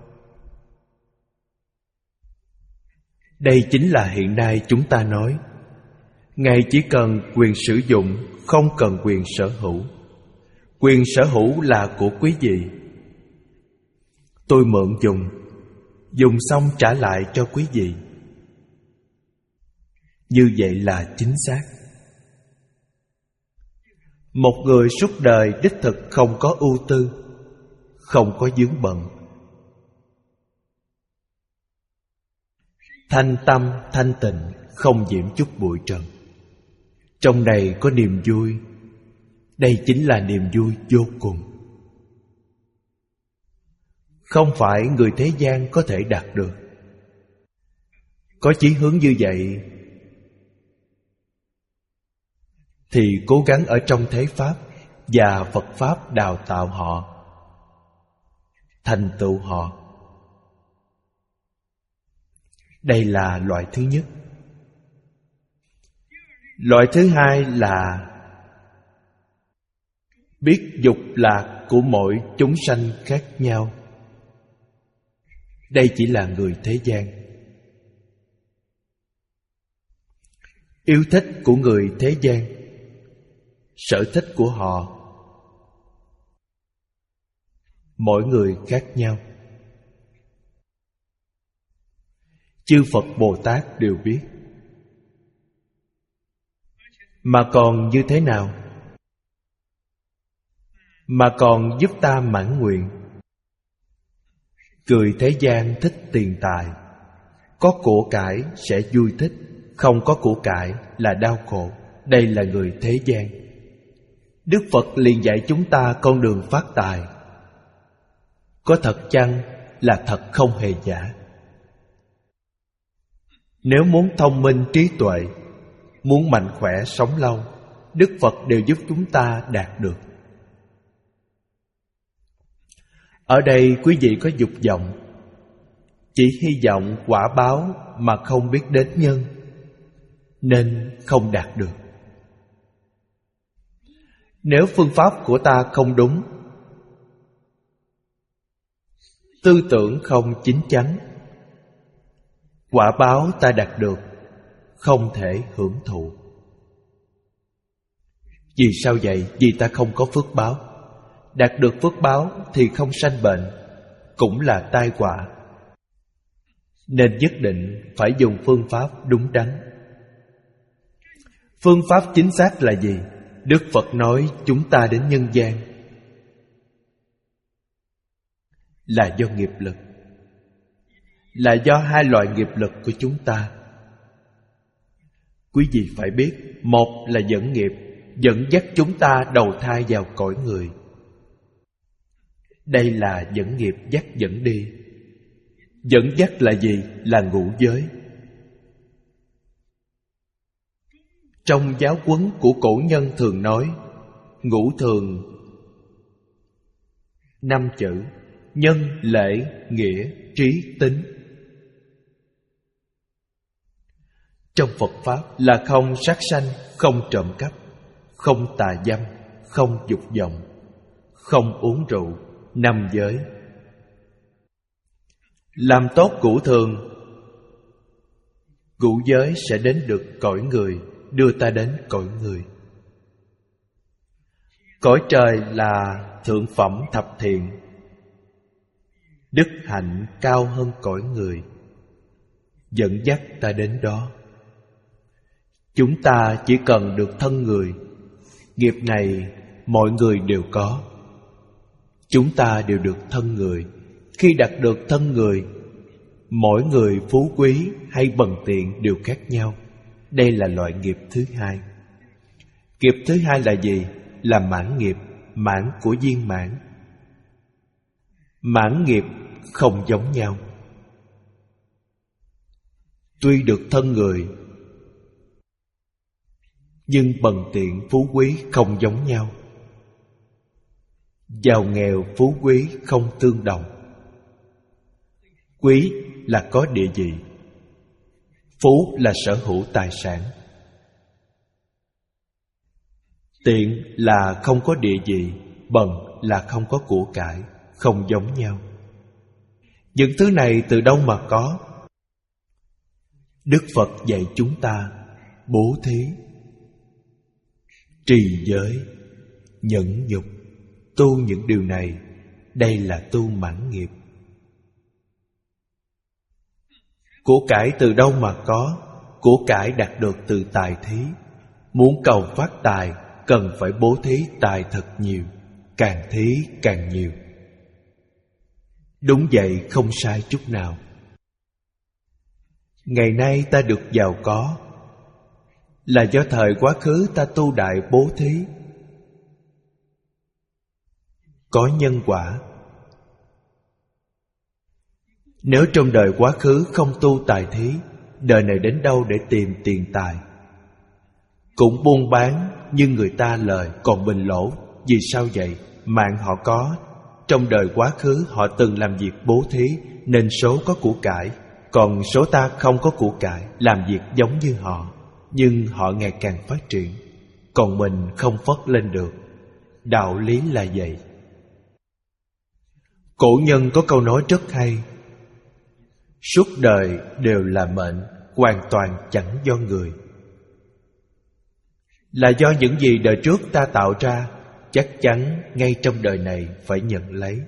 Đây chính là hiện nay chúng ta nói, Ngài chỉ cần quyền sử dụng, không cần quyền sở hữu. Quyền sở hữu là của quý vị. Tôi mượn dùng, dùng xong trả lại cho quý vị. Như vậy là chính xác. Một người suốt đời đích thực không có ưu tư, không có vướng bận, thanh tâm thanh tịnh, không nhiễm chút bụi trần. Trong này có niềm vui. Đây chính là niềm vui vô cùng. Không phải người thế gian có thể đạt được. Có chí hướng như vậy thì cố gắng ở trong thế Pháp và Phật Pháp đào tạo họ, thành tựu họ. Đây là loại thứ nhất. Loại thứ hai là biết dục lạc của mỗi chúng sanh khác nhau. Đây chỉ là người thế gian. Yêu thích của người thế gian, sở thích của họ, mỗi người khác nhau. Chư Phật Bồ Tát đều biết. Mà còn như thế nào? Mà còn giúp ta mãn nguyện. Người thế gian thích tiền tài, có của cải sẽ vui thích, không có của cải là đau khổ. Đây là người thế gian. Đức Phật liền dạy chúng ta con đường phát tài. Có thật chăng là thật không hề giả. Nếu muốn thông minh trí tuệ, muốn mạnh khỏe sống lâu, Đức Phật đều giúp chúng ta đạt được. Ở đây quý vị có dục vọng, chỉ hy vọng quả báo mà không biết đến nhân, nên không đạt được. Nếu phương pháp của ta không đúng, tư tưởng không chính chắn, quả báo ta đạt được không thể hưởng thụ. Vì sao vậy? Vì ta không có phước báo. Đạt được phước báo thì không sanh bệnh, cũng là tai họa. Nên nhất định phải dùng phương pháp đúng đắn. Phương pháp chính xác là gì? Đức Phật nói chúng ta đến nhân gian là do nghiệp lực, là do hai loại nghiệp lực của chúng ta. Quý vị phải biết, một là dẫn nghiệp, dẫn dắt chúng ta đầu thai vào cõi người. Đây là dẫn nghiệp dắt dẫn đi. Dẫn dắt là gì? Là ngũ giới. Trong giáo huấn của cổ nhân thường nói ngũ thường năm chữ: nhân, lễ, nghĩa, trí, tính. Trong Phật Pháp là không sát sanh, không trộm cắp, không tà dâm, không dục vọng, không uống rượu, năm giới. Làm tốt ngũ thường, ngũ giới sẽ đến được cõi người, đưa ta đến cõi người. Cõi trời là thượng phẩm thập thiện, đức hạnh cao hơn cõi người, dẫn dắt ta đến đó. Chúng ta chỉ cần được thân người. Nghiệp này mọi người đều có. Chúng ta đều được thân người. Khi đạt được thân người, mỗi người phú quý hay bần tiện đều khác nhau. Đây là loại nghiệp thứ hai. Nghiệp thứ hai là gì? Là mãn nghiệp, mãn của viên mãn. Mãn nghiệp không giống nhau. Tuy được thân người, nhưng bần tiện phú quý không giống nhau. Giàu nghèo phú quý không tương đồng. Quý là có địa vị, phú là sở hữu tài sản, tiện là không có địa vị, bần là không có của cải, không giống nhau. Những thứ này từ đâu mà có? Đức Phật dạy chúng ta bố thí, trì giới, nhẫn nhục. Tu những điều này, đây là tu mãn nghiệp. Của cải từ đâu mà có? của cải đạt được từ tài thí. Muốn cầu phát tài, cần phải bố thí tài thật nhiều, càng thí càng nhiều. Đúng vậy, không sai chút nào. Ngày nay ta được giàu có là do thời quá khứ ta tu đại bố thí. Có nhân quả. Nếu trong đời quá khứ không tu tài thí, đời này đến đâu để tìm tiền tài? Cũng buôn bán nhưng người ta lời còn mình lỗ. Vì sao vậy? Mạng họ có, trong đời quá khứ họ từng làm việc bố thí nên số có của cải. Còn số ta không có của cải, làm việc giống như họ, nhưng họ ngày càng phát triển, còn mình không phất lên được. Đạo lý là vậy. Cổ nhân có câu nói rất hay: suốt đời đều là mệnh, hoàn toàn chẳng do người. Là do những gì đời trước ta tạo ra, chắc chắn ngay trong đời này phải nhận lấy.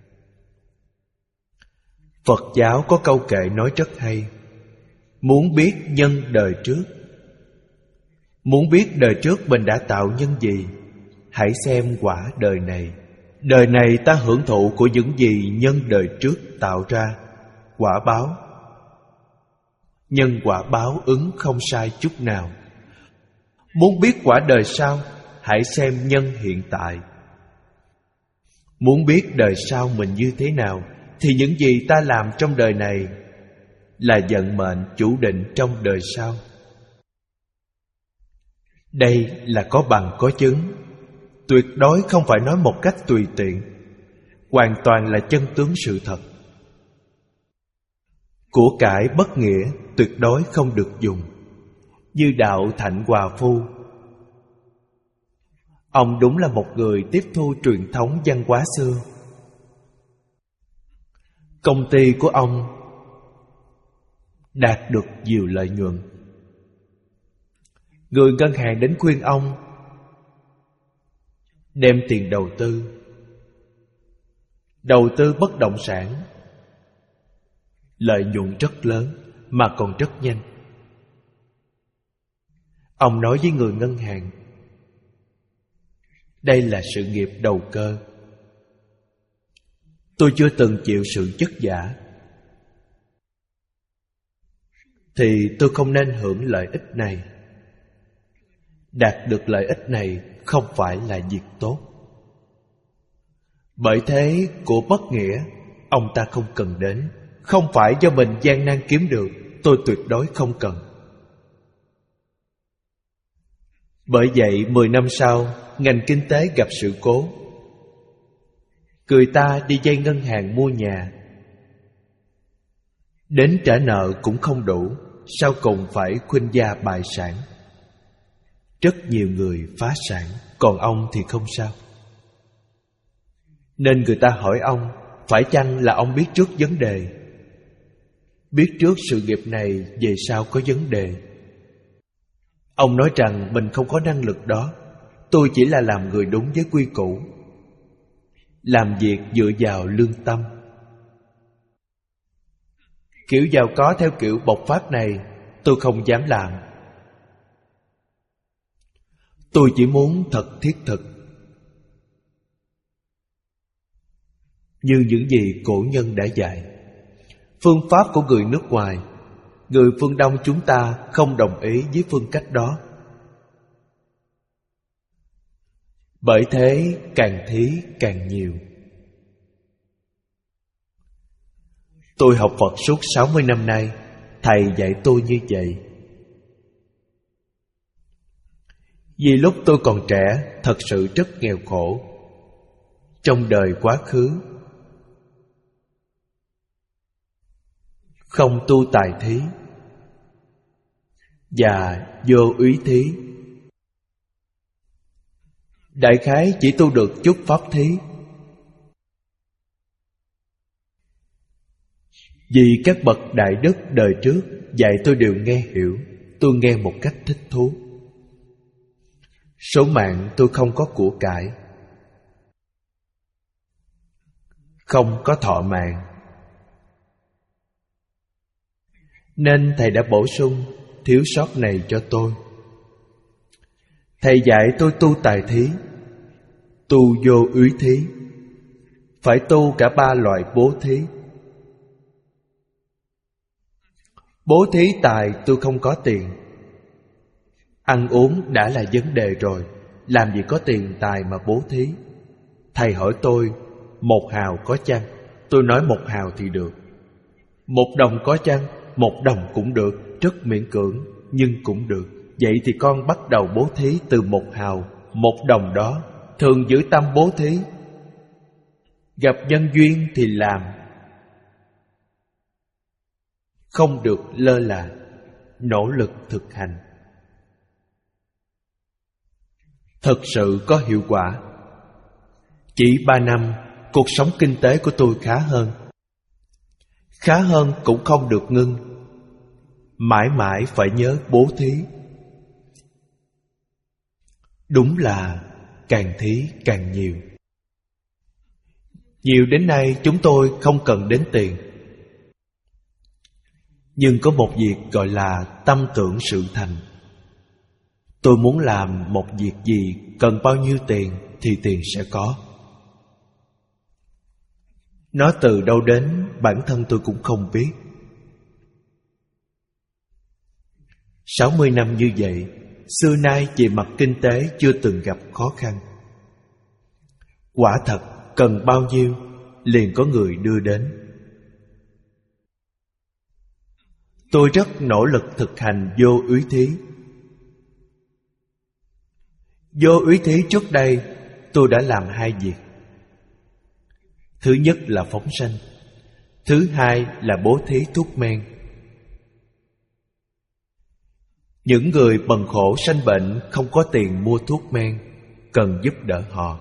Phật giáo có câu kệ nói rất hay: muốn biết nhân đời trước, muốn biết đời trước mình đã tạo nhân gì, hãy xem quả đời này. Đời này ta hưởng thụ của những gì nhân đời trước tạo ra. Quả báo, nhân quả báo ứng không sai chút nào. Muốn biết quả đời sau, hãy xem nhân hiện tại. Muốn biết đời sau mình như thế nào, thì những gì ta làm trong đời này là vận mệnh chủ định trong đời sau. Đây là có bằng có chứng, tuyệt đối không phải nói một cách tùy tiện, hoàn toàn là chân tướng sự thật. Của cải bất nghĩa tuyệt đối không được dùng. Như đạo Thạnh Hòa Phu, ông đúng là một người tiếp thu truyền thống văn hóa xưa. Công ty của ông đạt được nhiều lợi nhuận. Người ngân hàng đến khuyên ông đem tiền đầu tư, đầu tư bất động sản, lợi nhuận rất lớn mà còn rất nhanh. Ông nói với người ngân hàng: đây là sự nghiệp đầu cơ, tôi chưa từng chịu sự chất giả, thì tôi không nên hưởng lợi ích này. Đạt được lợi ích này không phải là việc tốt. Bởi thế của bất nghĩa ông ta không cần đến. Không phải do mình gian nan kiếm được, tôi tuyệt đối không cần. Bởi vậy mười năm sau, ngành kinh tế gặp sự cố. Người ta đi vay ngân hàng mua nhà, đến trả nợ cũng không đủ, sau cùng phải khuynh gia bại sản. Rất nhiều người phá sản, còn ông thì không sao. Nên người ta hỏi ông, phải chăng là ông biết trước vấn đề, biết trước sự nghiệp này về sau có vấn đề? Ông nói rằng mình không có năng lực đó. Tôi chỉ là làm người đúng với quy củ, làm việc dựa vào lương tâm. Kiểu giàu có theo kiểu bộc phát này tôi không dám làm. Tôi chỉ muốn thật thiết thực, như những gì cổ nhân đã dạy. Phương pháp của người nước ngoài, người phương Đông chúng ta không đồng ý với phương cách đó. Bởi thế càng thí càng nhiều. Tôi học Phật suốt sáu mươi năm nay, Thầy dạy tôi như vậy. Vì lúc tôi còn trẻ, thật sự rất nghèo khổ. Trong đời quá khứ, không tu tài thí và vô úy thí. Đại khái chỉ tu được chút pháp thí. Vì các bậc đại đức đời trước dạy tôi đều nghe hiểu, tôi nghe một cách thích thú. Số mạng tôi không có của cải, không có thọ mạng, nên Thầy đã bổ sung thiếu sót này cho tôi. Thầy dạy tôi tu tài thí, tu vô úy thí, phải tu cả ba loại bố thí. Bố thí tài tôi không có tiền. Ăn uống đã là vấn đề rồi, làm gì có tiền tài mà bố thí. Thầy hỏi tôi, một hào có chăng? Tôi nói một hào thì được. Một đồng có chăng? Một đồng cũng được, rất miễn cưỡng, nhưng cũng được. Vậy thì con bắt đầu bố thí từ một hào, một đồng đó. Thường giữ tâm bố thí. Gặp nhân duyên thì làm, không được lơ là, nỗ lực thực hành. Thực sự có hiệu quả. Chỉ ba năm, cuộc sống kinh tế của tôi khá hơn. Khá hơn cũng không được ngưng, mãi mãi phải nhớ bố thí. Đúng là càng thí càng nhiều. Nhiều đến nay chúng tôi không cần đến tiền. Nhưng có một việc gọi là tâm tưởng sự thành. Tôi muốn làm một việc gì cần bao nhiêu tiền thì tiền sẽ có. Nó từ đâu đến bản thân tôi cũng không biết. Sáu mươi năm như vậy, xưa nay về mặt kinh tế chưa từng gặp khó khăn. Quả thật cần bao nhiêu liền có người đưa đến. Tôi rất nỗ lực thực hành vô úy thí. Vô úy thí trước đây tôi đã làm hai việc. Thứ nhất là phóng sanh, thứ hai là bố thí thuốc men. Những người bần khổ sanh bệnh không có tiền mua thuốc men, cần giúp đỡ họ.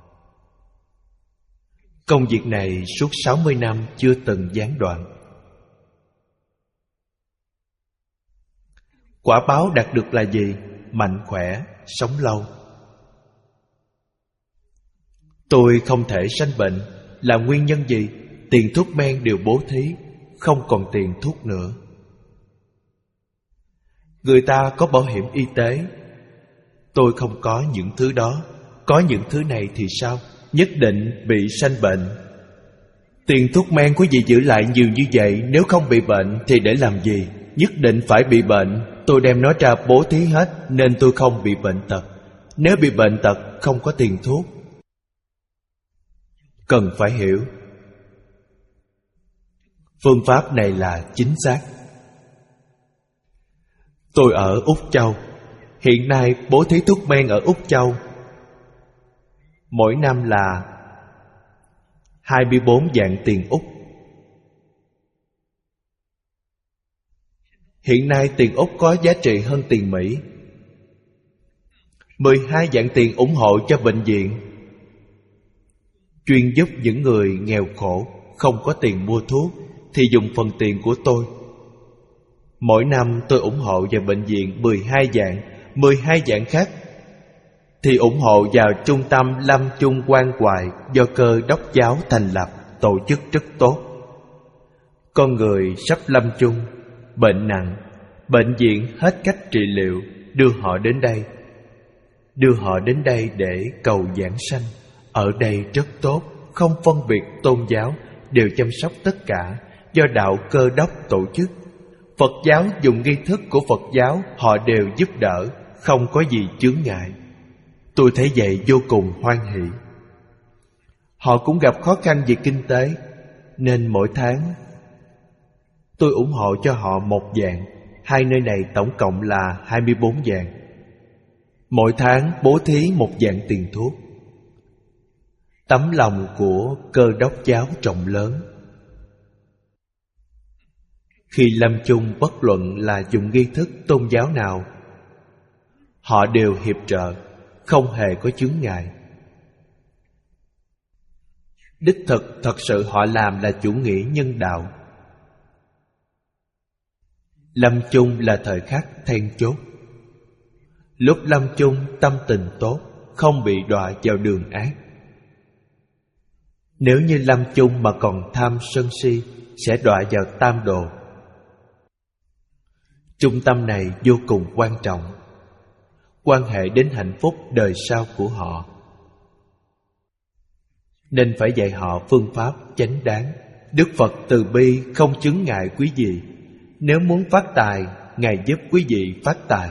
Công việc này suốt sáu mươi năm chưa từng gián đoạn. Quả báo đạt được là gì? Mạnh khỏe, sống lâu. Tôi không thể sanh bệnh là nguyên nhân gì? Tiền thuốc men đều bố thí, không còn tiền thuốc nữa. Người ta có bảo hiểm y tế, tôi không có những thứ đó. Có những thứ này thì sao? Nhất định bị sanh bệnh. Tiền thuốc men quý vị giữ lại nhiều như vậy, nếu không bị bệnh thì để làm gì? Nhất định phải bị bệnh. Tôi đem nó ra bố thí hết, nên tôi không bị bệnh tật. Nếu bị bệnh tật không có tiền thuốc. Cần phải hiểu, phương pháp này là chính xác. Tôi ở Úc Châu. Hiện nay bố thí thuốc men ở Úc Châu mỗi năm là hai mươi bốn vạn tiền Úc. Hiện nay tiền Úc có giá trị hơn tiền Mỹ. mười hai vạn tiền ủng hộ cho bệnh viện, chuyên giúp những người nghèo khổ, không có tiền mua thuốc thì dùng phần tiền của tôi. Mỗi năm tôi ủng hộ vào bệnh viện mười hai vạn, mười hai vạn khác thì ủng hộ vào trung tâm Lâm Chung Quan Hoài do Cơ Đốc giáo thành lập, tổ chức rất tốt. Con người sắp lâm chung, bệnh nặng, bệnh viện hết cách trị liệu, đưa họ đến đây. Đưa họ đến đây để cầu giảng sanh. Ở đây rất tốt, không phân biệt tôn giáo, đều chăm sóc tất cả, do đạo Cơ Đốc tổ chức. Phật giáo dùng nghi thức của Phật giáo, họ đều giúp đỡ, không có gì chướng ngại. Tôi thấy vậy vô cùng hoan hỷ. Họ cũng gặp khó khăn về kinh tế, nên mỗi tháng tôi ủng hộ cho họ một vạn. Hai nơi này tổng cộng là hai mươi bốn vạn. Mỗi tháng bố thí một vạn tiền thuốc. Tấm lòng của Cơ Đốc giáo rộng lớn. Khi lâm chung, bất luận là dùng nghi thức tôn giáo nào, họ đều hiệp trợ, không hề có chướng ngại. Đích thực, thật sự họ làm là chủ nghĩa nhân đạo. Lâm chung là thời khắc then chốt. Lúc lâm chung tâm tình tốt, không bị đọa vào đường ác. Nếu như lâm chung mà còn tham sân si, sẽ đọa vào tam đồ. Trung tâm này vô cùng quan trọng, quan hệ đến hạnh phúc đời sau của họ. Nên phải dạy họ phương pháp chánh đáng. Đức Phật từ bi không chướng ngại quý vị. Nếu muốn phát tài, Ngài giúp quý vị phát tài.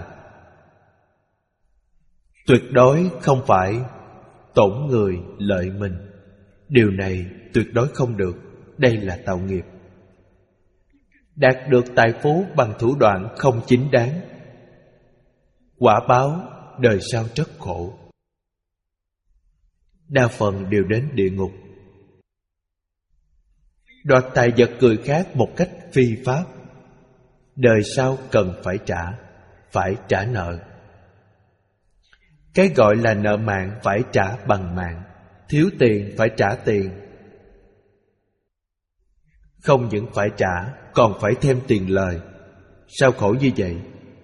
Tuyệt đối không phải tổn người lợi mình. Điều này tuyệt đối không được. Đây là tạo nghiệp. Đạt được tài phú bằng thủ đoạn không chính đáng, quả báo đời sau rất khổ. Đa phần đều đến địa ngục. Đoạt tài vật người khác một cách phi pháp, đời sau cần phải trả, phải trả nợ. Cái gọi là nợ mạng phải trả bằng mạng, thiếu tiền phải trả tiền. Không những phải trả, còn phải thêm tiền lời. Sao khổ như vậy?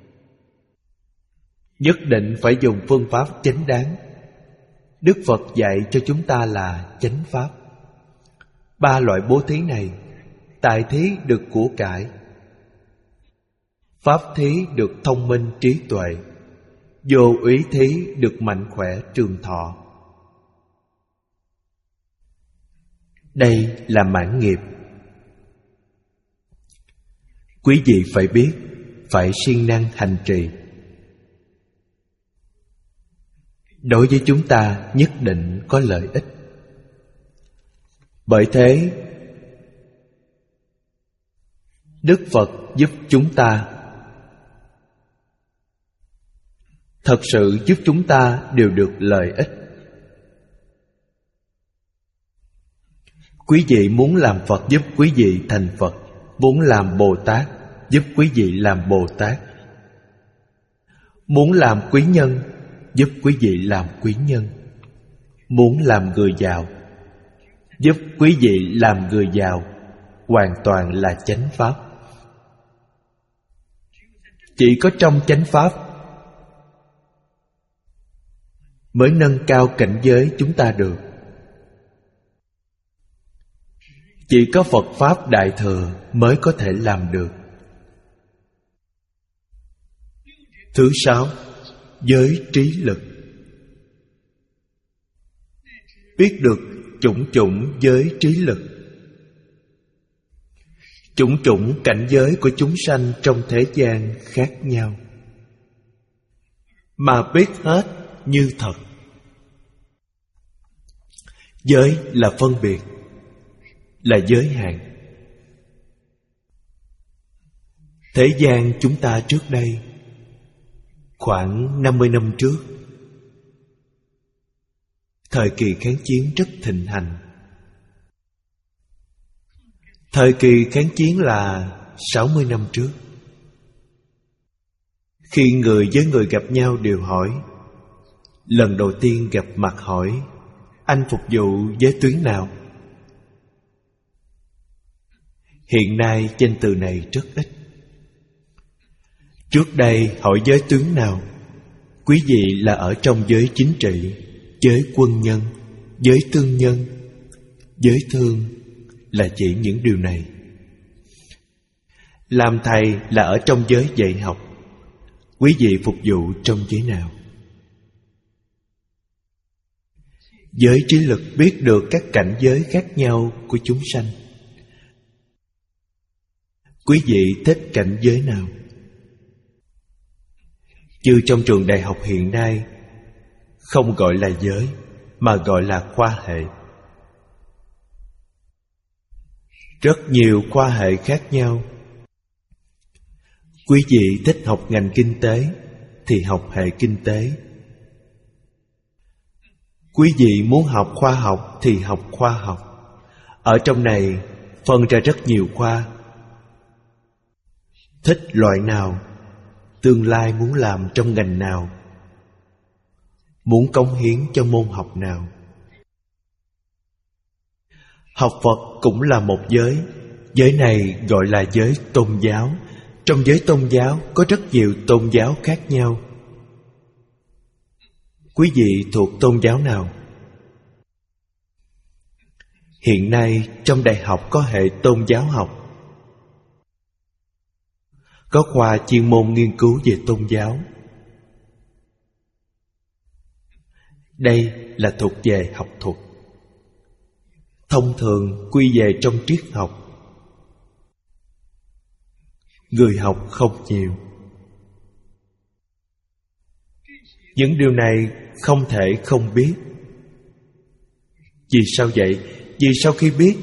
Nhất định phải dùng phương pháp chánh đáng. Đức Phật dạy cho chúng ta là chánh pháp. Ba loại bố thí này: tài thí được của cải, pháp thí được thông minh trí tuệ, vô úy thí được mạnh khỏe trường thọ. Đây là mãn nghiệp. Quý vị phải biết, phải siêng năng hành trì. Đối với chúng ta nhất định có lợi ích. Bởi thế, Đức Phật giúp chúng ta, thật sự giúp chúng ta đều được lợi ích. Quý vị muốn làm Phật giúp quý vị thành Phật, muốn làm Bồ Tát giúp quý vị làm Bồ Tát, muốn làm quý nhân giúp quý vị làm quý nhân, muốn làm người giàu giúp quý vị làm người giàu, hoàn toàn là chánh pháp. Chỉ có trong chánh pháp mới nâng cao cảnh giới chúng ta được. Chỉ có Phật Pháp Đại Thừa mới có thể làm được. Thứ sáu, giới trí lực. Biết được chủng chủng giới trí lực, chủng chủng cảnh giới của chúng sanh trong thế gian khác nhau, mà biết hết như thật. Giới là phân biệt, là giới hạn. Thế gian chúng ta trước đây, khoảng năm mươi năm trước, thời kỳ kháng chiến rất thịnh hành. Thời kỳ kháng chiến là sáu mươi năm trước. Khi người với người gặp nhau đều hỏi, lần đầu tiên gặp mặt hỏi, anh phục vụ với tuyến nào? Hiện nay danh từ này rất ít. Trước đây hỏi giới tuyến nào, quý vị là ở trong giới chính trị, giới quân nhân, giới thương nhân, giới thương, là chỉ những điều này. Làm thầy là ở trong giới dạy học, quý vị phục vụ trong giới nào? Giới trí lực biết được các cảnh giới khác nhau của chúng sanh. Quý vị thích cảnh giới nào? Như trong trường đại học hiện nay, không gọi là giới, mà gọi là khoa hệ. Rất nhiều khoa hệ khác nhau. Quý vị thích học ngành kinh tế thì học hệ kinh tế. Quý vị muốn học khoa học thì học khoa học. Ở trong này phân ra rất nhiều khoa. Thích loại nào, tương lai muốn làm trong ngành nào, muốn cống hiến cho môn học nào. Học Phật cũng là một giới. Giới này gọi là giới tôn giáo. Trong giới tôn giáo có rất nhiều tôn giáo khác nhau. Quý vị thuộc tôn giáo nào? Hiện nay trong đại học có hệ tôn giáo học. có khoa chuyên môn nghiên cứu về tôn giáo. Đây là thuộc về học thuật. Thông thường quy về trong triết học. Người học không nhiều. Những điều này không thể không biết. Vì sao vậy? Vì sau khi biết,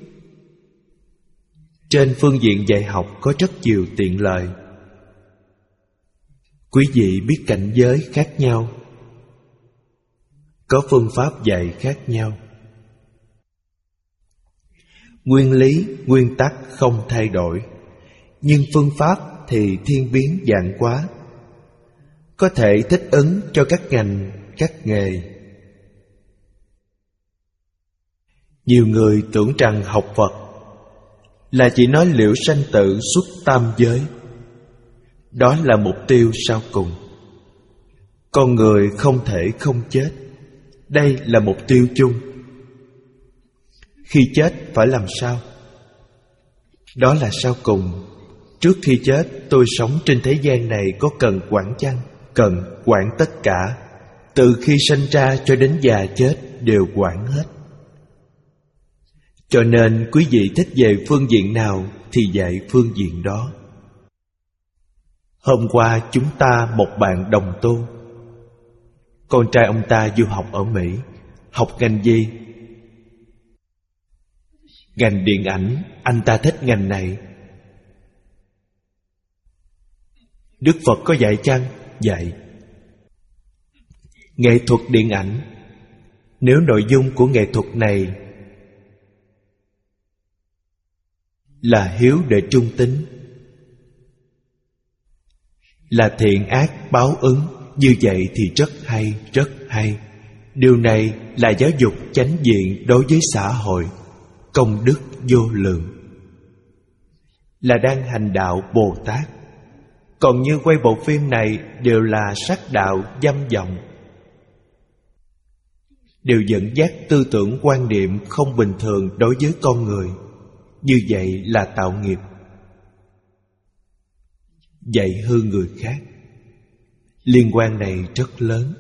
trên phương diện dạy học có rất nhiều tiện lợi. Quý vị biết cảnh giới khác nhau, có phương pháp dạy khác nhau. Nguyên lý, nguyên tắc không thay đổi, nhưng phương pháp thì thiên biến vạn hóa, có thể thích ứng cho các ngành, các nghề. Nhiều người tưởng rằng học Phật là chỉ nói liễu sanh tử xuất tam giới. Đó là mục tiêu sau cùng. Con người không thể không chết. Đây là mục tiêu chung. Khi chết phải làm sao? Đó là sau cùng. Trước khi chết, tôi sống trên thế gian này có cần quản chăng? Cần quản tất cả. Từ khi sinh ra cho đến già chết đều quản hết. Cho nên quý vị thích về phương diện nào thì dạy phương diện đó. Hôm qua chúng ta một bạn đồng tu, con trai ông ta du học ở Mỹ. Học ngành gì? Ngành điện ảnh. Anh ta thích ngành này. Đức Phật có dạy chăng? Dạy. Nghệ thuật điện ảnh. Nếu nội dung của nghệ thuật này là hiếu đệ trung tín, là thiện ác báo ứng, như vậy thì rất hay, rất hay. Điều này là giáo dục chánh diện đối với xã hội, công đức vô lượng, là đang hành đạo Bồ Tát. Còn như quay bộ phim này đều là sát đạo dâm vọng, đều dẫn dắt tư tưởng quan niệm không bình thường đối với con người. Như vậy là tạo nghiệp, dạy hư người khác. Liên quan này rất lớn.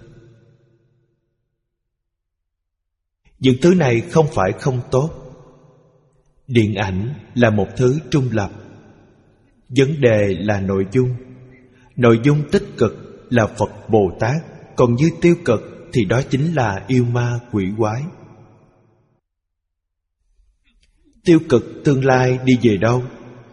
Những thứ này không phải không tốt. Điện ảnh là một thứ trung lập. Vấn đề là nội dung. Nội dung tích cực là Phật Bồ Tát, còn như tiêu cực thì đó chính là yêu ma quỷ quái. Tiêu cực tương lai đi về đâu?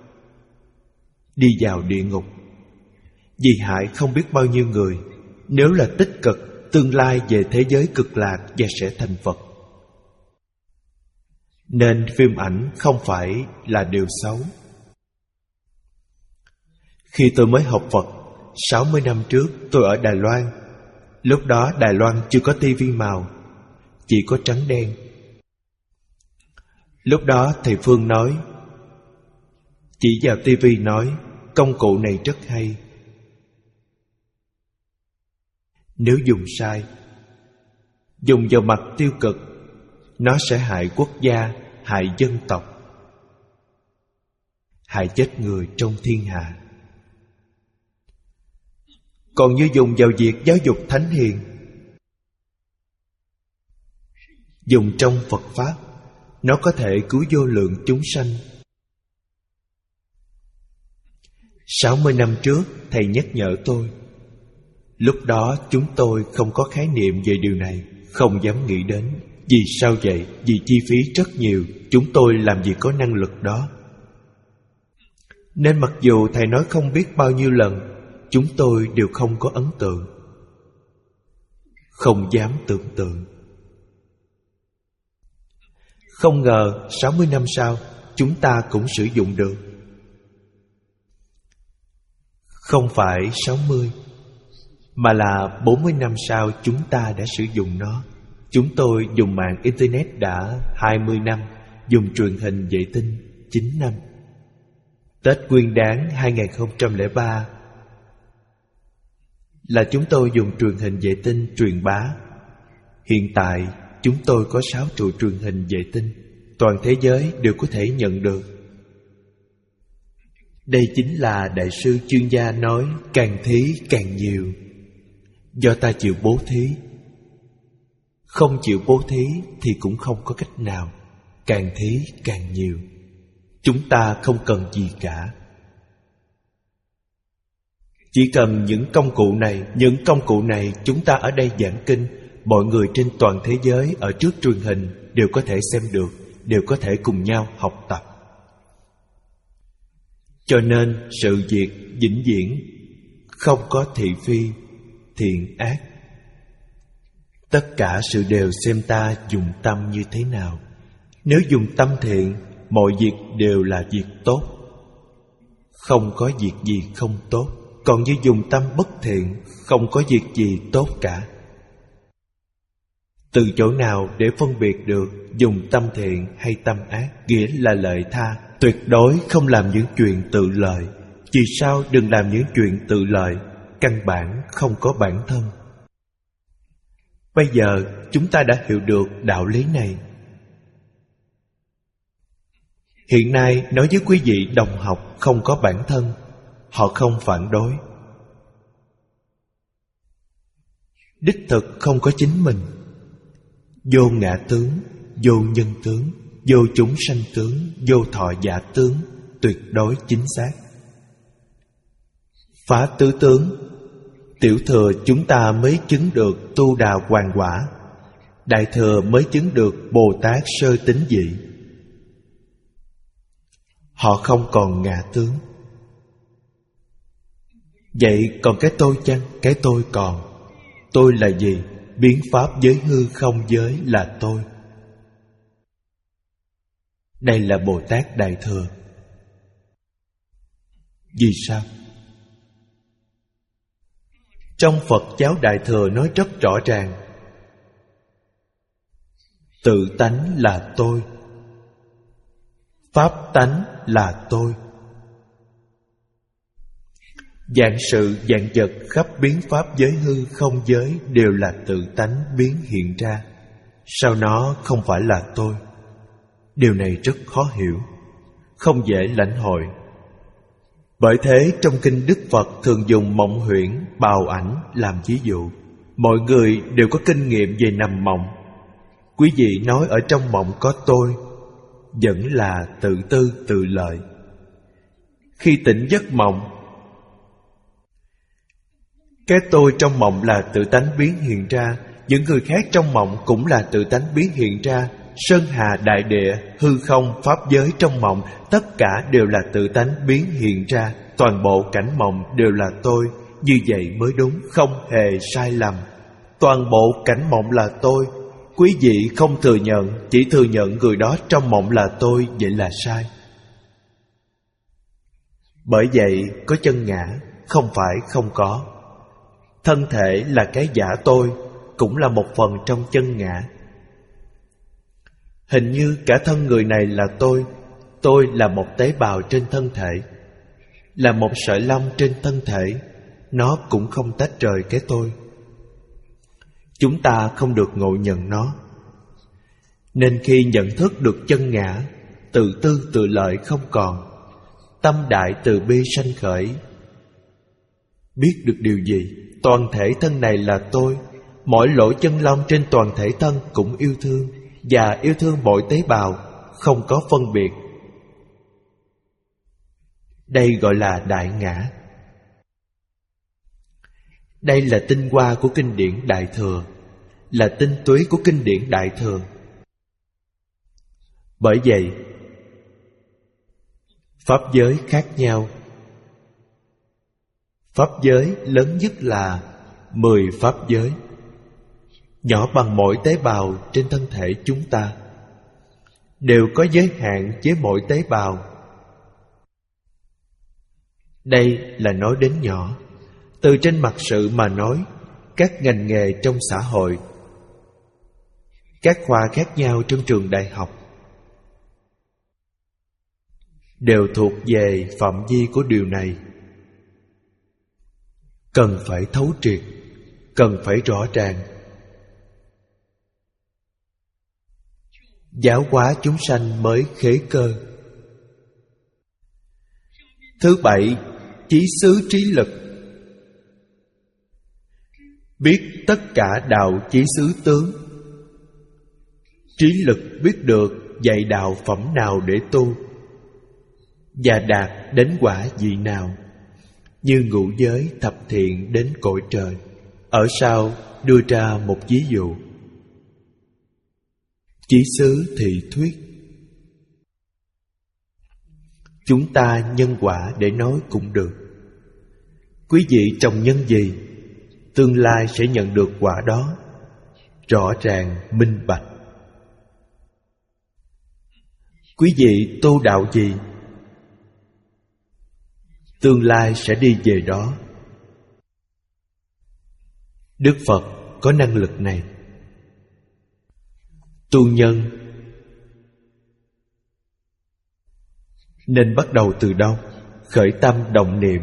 Đi vào địa ngục. Vì hại không biết bao nhiêu người. Nếu là tích cực, tương lai về thế giới cực lạc và sẽ thành Phật. Nên phim ảnh không phải là điều xấu. Khi tôi mới học Phật, sáu mươi năm trước tôi ở Đài Loan. Lúc đó Đài Loan chưa có tivi màu, chỉ có trắng đen. Lúc đó thầy Phương nói, chỉ vào tivi nói, công cụ này rất hay. Nếu dùng sai, dùng vào mặt tiêu cực, nó sẽ hại quốc gia, hại dân tộc, hại chết người trong thiên hạ. Còn như dùng vào việc giáo dục thánh hiền, dùng trong Phật Pháp, nó có thể cứu vô lượng chúng sanh. Sáu mươi năm trước, thầy nhắc nhở tôi. Lúc đó chúng tôi không có khái niệm về điều này, không dám nghĩ đến. Vì sao vậy? Vì chi phí rất nhiều, chúng tôi làm gì có năng lực đó. Nên mặc dù thầy nói không biết bao nhiêu lần, chúng tôi đều không có ấn tượng, không dám tưởng tượng. Không ngờ sáu mươi năm sau chúng ta cũng sử dụng được. Không phải sáu mươi, mà là bốn mươi năm sau chúng ta đã sử dụng nó. Chúng tôi dùng mạng Internet đã hai mươi năm, dùng truyền hình vệ tinh chín năm. Tết Nguyên Đán hai không không ba là chúng tôi dùng truyền hình vệ tinh truyền bá. Hiện tại chúng tôi có sáu trụ truyền hình vệ tinh, toàn thế giới đều có thể nhận được. Đây chính là Đại sư chuyên gia nói càng thí càng nhiều. Do ta chịu bố thí. Không chịu bố thí thì cũng không có cách nào. Càng thí càng nhiều. Chúng ta không cần gì cả. Chỉ cần những công cụ này. Những công cụ này chúng ta ở đây giảng kinh, mọi người trên toàn thế giới ở trước truyền hình đều có thể xem được, đều có thể cùng nhau học tập. Cho nên sự việc vĩnh viễn không có thị phi, thiện ác. Tất cả sự đều xem ta dùng tâm như thế nào. Nếu dùng tâm thiện, mọi việc đều là việc tốt. Không có việc gì không tốt. Còn như dùng tâm bất thiện, không có việc gì tốt cả. Từ chỗ nào để phân biệt được dùng tâm thiện hay tâm ác? Nghĩa là lợi tha. Tuyệt đối không làm những chuyện tự lợi. Vì sao đừng làm những chuyện tự lợi? Căn bản không có bản thân. Bây giờ chúng ta đã hiểu được đạo lý này. Hiện nay nói với quý vị đồng học không có bản thân, họ không phản đối. Đích thực không có chính mình. Vô ngã tướng, vô nhân tướng, vô chúng sanh tướng, vô thọ giả tướng, tuyệt đối chính xác. Phá tứ tướng, tiểu thừa chúng ta mới chứng được tu đà hoàn quả, đại thừa mới chứng được Bồ Tát sơ tín vị. Họ không còn ngã tướng. Vậy còn cái tôi chăng? Cái tôi còn. Tôi là gì? Biến pháp giới hư không giới là tôi. Đây là Bồ Tát Đại Thừa. Vì sao? Trong Phật giáo Đại Thừa nói rất rõ ràng. Tự tánh là tôi. Pháp tánh là tôi. Vạn sự vạn vật khắp biến pháp giới hư không giới đều là tự tánh biến hiện ra. Sao nó không phải là tôi? Điều này rất khó hiểu, không dễ lãnh hội. Bởi thế trong kinh Đức Phật thường dùng mộng huyễn, bào ảnh làm ví dụ. Mọi người đều có kinh nghiệm về nằm mộng. Quý vị nói ở trong mộng có tôi, vẫn là tự tư tự lợi. Khi tỉnh giấc mộng, cái tôi trong mộng là tự tánh biến hiện ra. Những người khác trong mộng cũng là tự tánh biến hiện ra. Sơn hà đại địa, hư không, pháp giới trong mộng, tất cả đều là tự tánh biến hiện ra. Toàn bộ cảnh mộng đều là tôi. Như vậy mới đúng, không hề sai lầm. Toàn bộ cảnh mộng là tôi. Quý vị không thừa nhận, chỉ thừa nhận người đó trong mộng là tôi, vậy là sai. Bởi vậy có chân ngã, không phải không có. Thân thể là cái giả tôi, cũng là một phần trong chân ngã. Hình như cả thân người này là tôi. Tôi là một tế bào trên thân thể, là một sợi lông trên thân thể. Nó cũng không tách rời cái tôi. Chúng ta không được ngộ nhận nó. Nên khi nhận thức được chân ngã, tự tư tự lợi không còn, tâm đại từ bi sanh khởi. Biết được điều gì? Toàn thể thân này là tôi. Mỗi lỗ chân lông trên toàn thể thân cũng yêu thương, và yêu thương mọi tế bào, không có phân biệt. Đây gọi là đại ngã. Đây là tinh hoa của kinh điển Đại Thừa, là tinh túy của kinh điển Đại Thừa. Bởi vậy, pháp giới khác nhau. Pháp giới lớn nhất là mười pháp giới, nhỏ bằng mỗi tế bào trên thân thể chúng ta, đều có giới hạn với mỗi tế bào. Đây là nói đến nhỏ. Từ trên mặt sự mà nói, các ngành nghề trong xã hội, các khoa khác nhau trong trường đại học đều thuộc về phạm vi của điều này. Cần phải thấu triệt, cần phải rõ ràng. Giáo hóa chúng sanh mới khế cơ. Thứ bảy, chí xứ trí lực. Biết tất cả đạo chí xứ tướng. Trí lực biết được dạy đạo phẩm nào để tu, và đạt đến quả vị nào, như ngũ giới thập thiện đến cõi trời. Ở sau đưa ra một ví dụ. Chí xứ thị thuyết. Chúng ta nhân quả để nói cũng được. Quý vị trồng nhân gì, tương lai sẽ nhận được quả đó. Rõ ràng, minh bạch. Quý vị tu đạo gì, tương lai sẽ đi về đó. Đức Phật có năng lực này. Tu nhân nên bắt đầu từ đâu? Khởi tâm động niệm.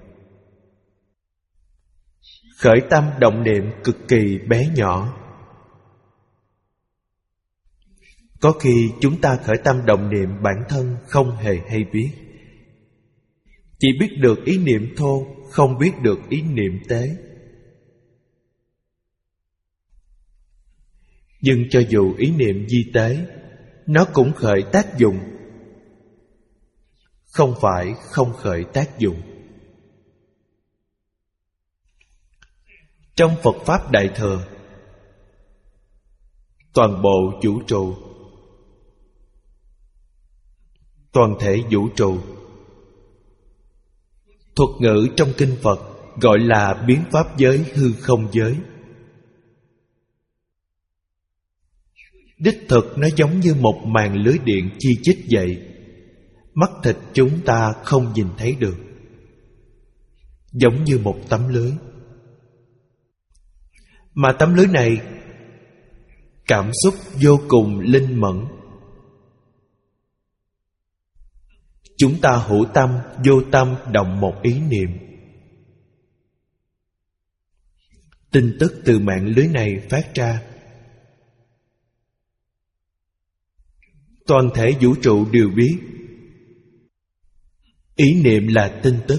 Khởi tâm động niệm cực kỳ bé nhỏ. Có khi chúng ta khởi tâm động niệm bản thân không hề hay biết, chỉ biết được ý niệm thô, không biết được ý niệm tế. Nhưng cho dù ý niệm di tế, nó cũng khởi tác dụng, không phải không khởi tác dụng. Trong Phật Pháp Đại Thừa, toàn bộ vũ trụ, toàn thể vũ trụ, thuật ngữ trong kinh Phật gọi là biến pháp giới hư không giới. Đích thực nó giống như một màn lưới điện chi chít vậy. Mắt thịt chúng ta không nhìn thấy được, giống như một tấm lưới. Mà tấm lưới này cảm xúc vô cùng linh mẫn. Chúng ta hữu tâm, vô tâm động một ý niệm, tin tức từ mạng lưới này phát ra. Toàn thể vũ trụ đều biết ý niệm là tin tức.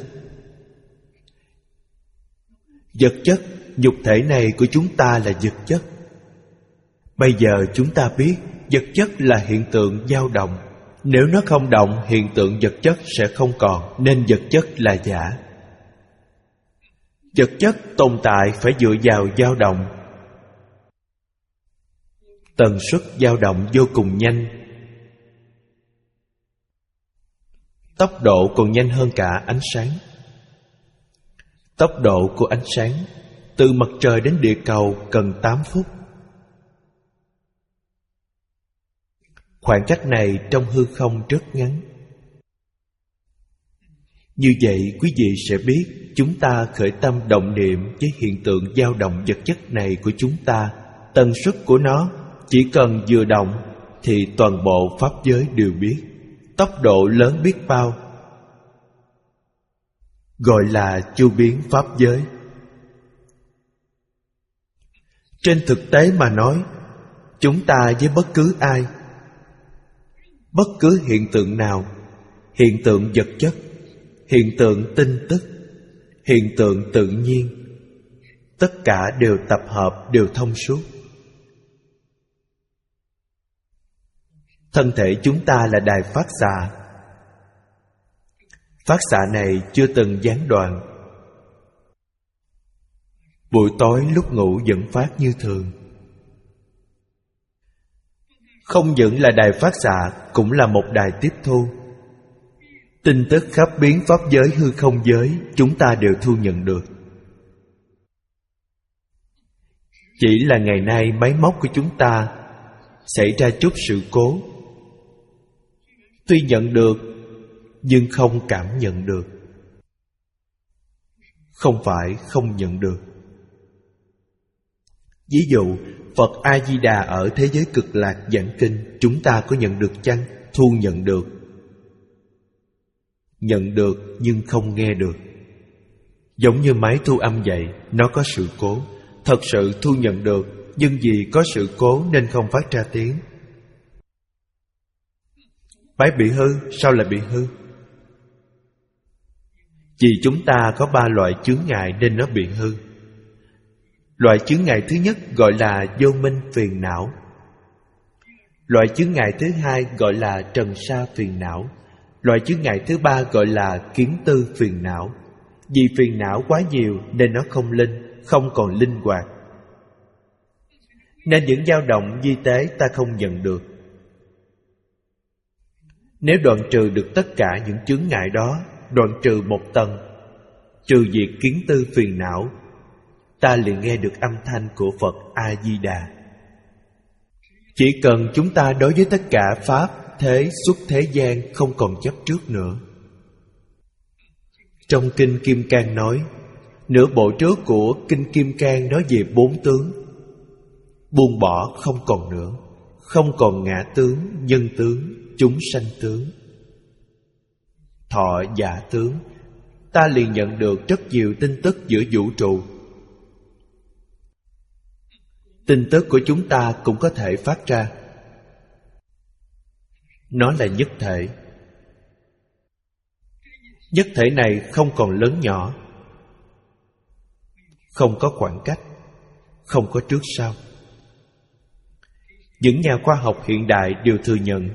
Vật chất, nhục thể này của chúng ta là vật chất. Bây giờ chúng ta biết vật chất là hiện tượng dao động. Nếu nó không động, hiện tượng vật chất sẽ không còn, nên vật chất là giả. Vật chất tồn tại phải dựa vào dao động. Tần suất dao động vô cùng nhanh. Tốc độ còn nhanh hơn cả ánh sáng. Tốc độ của ánh sáng từ mặt trời đến địa cầu cần tám phút. Khoảng cách này trong hư không rất ngắn. Như vậy quý vị sẽ biết chúng ta khởi tâm động niệm với hiện tượng dao động vật chất này của chúng ta, tần suất của nó chỉ cần vừa động thì toàn bộ pháp giới đều biết. Tốc độ lớn biết bao, gọi là chu biến pháp giới. Trên thực tế mà nói, chúng ta với bất cứ ai, bất cứ hiện tượng nào, hiện tượng vật chất, hiện tượng tin tức, hiện tượng tự nhiên, tất cả đều tập hợp, đều thông suốt. Thân thể chúng ta là đài phát xạ. Phát xạ này chưa từng gián đoạn. Buổi tối lúc ngủ vẫn phát như thường. Không những là đài phát xạ, cũng là một đài tiếp thu. Tin tức khắp biến pháp giới hư không giới chúng ta đều thu nhận được. Chỉ là ngày nay máy móc của chúng ta xảy ra chút sự cố. Tuy nhận được, nhưng không cảm nhận được. Không phải không nhận được. Ví dụ, Phật A-di-đà ở thế giới cực lạc giảng kinh, chúng ta có nhận được chăng? Thu nhận được. Nhận được nhưng không nghe được. Giống như máy thu âm vậy, nó có sự cố. Thật sự thu nhận được, nhưng vì có sự cố nên không phát ra tiếng. Máy bị hư, sao lại bị hư? Vì chúng ta có ba loại chướng ngại nên nó bị hư. Loại chướng ngại thứ nhất gọi là vô minh phiền não. Loại chướng ngại thứ hai gọi là trần sa phiền não. Loại chướng ngại thứ ba gọi là kiến tư phiền não. Vì phiền não quá nhiều nên nó không linh, không còn linh hoạt, nên những dao động vi tế ta không nhận được. Nếu đoạn trừ được tất cả những chướng ngại đó, đoạn trừ một tầng, trừ diệt kiến tư phiền não, ta liền nghe được âm thanh của Phật A-di-đà. Chỉ cần chúng ta đối với tất cả pháp thế xuất thế gian không còn chấp trước nữa. Trong Kinh Kim Cang nói, nửa bộ trước của Kinh Kim Cang nói về bốn tướng. Buông bỏ không còn nữa, không còn ngã tướng, nhân tướng, chúng sanh tướng, thọ giả tướng. Ta liền nhận được rất nhiều tin tức giữa vũ trụ. Tin tức của chúng ta cũng có thể phát ra. Nó là nhất thể. Nhất thể này không còn lớn nhỏ, không có khoảng cách, không có trước sau. Những nhà khoa học hiện đại đều thừa nhận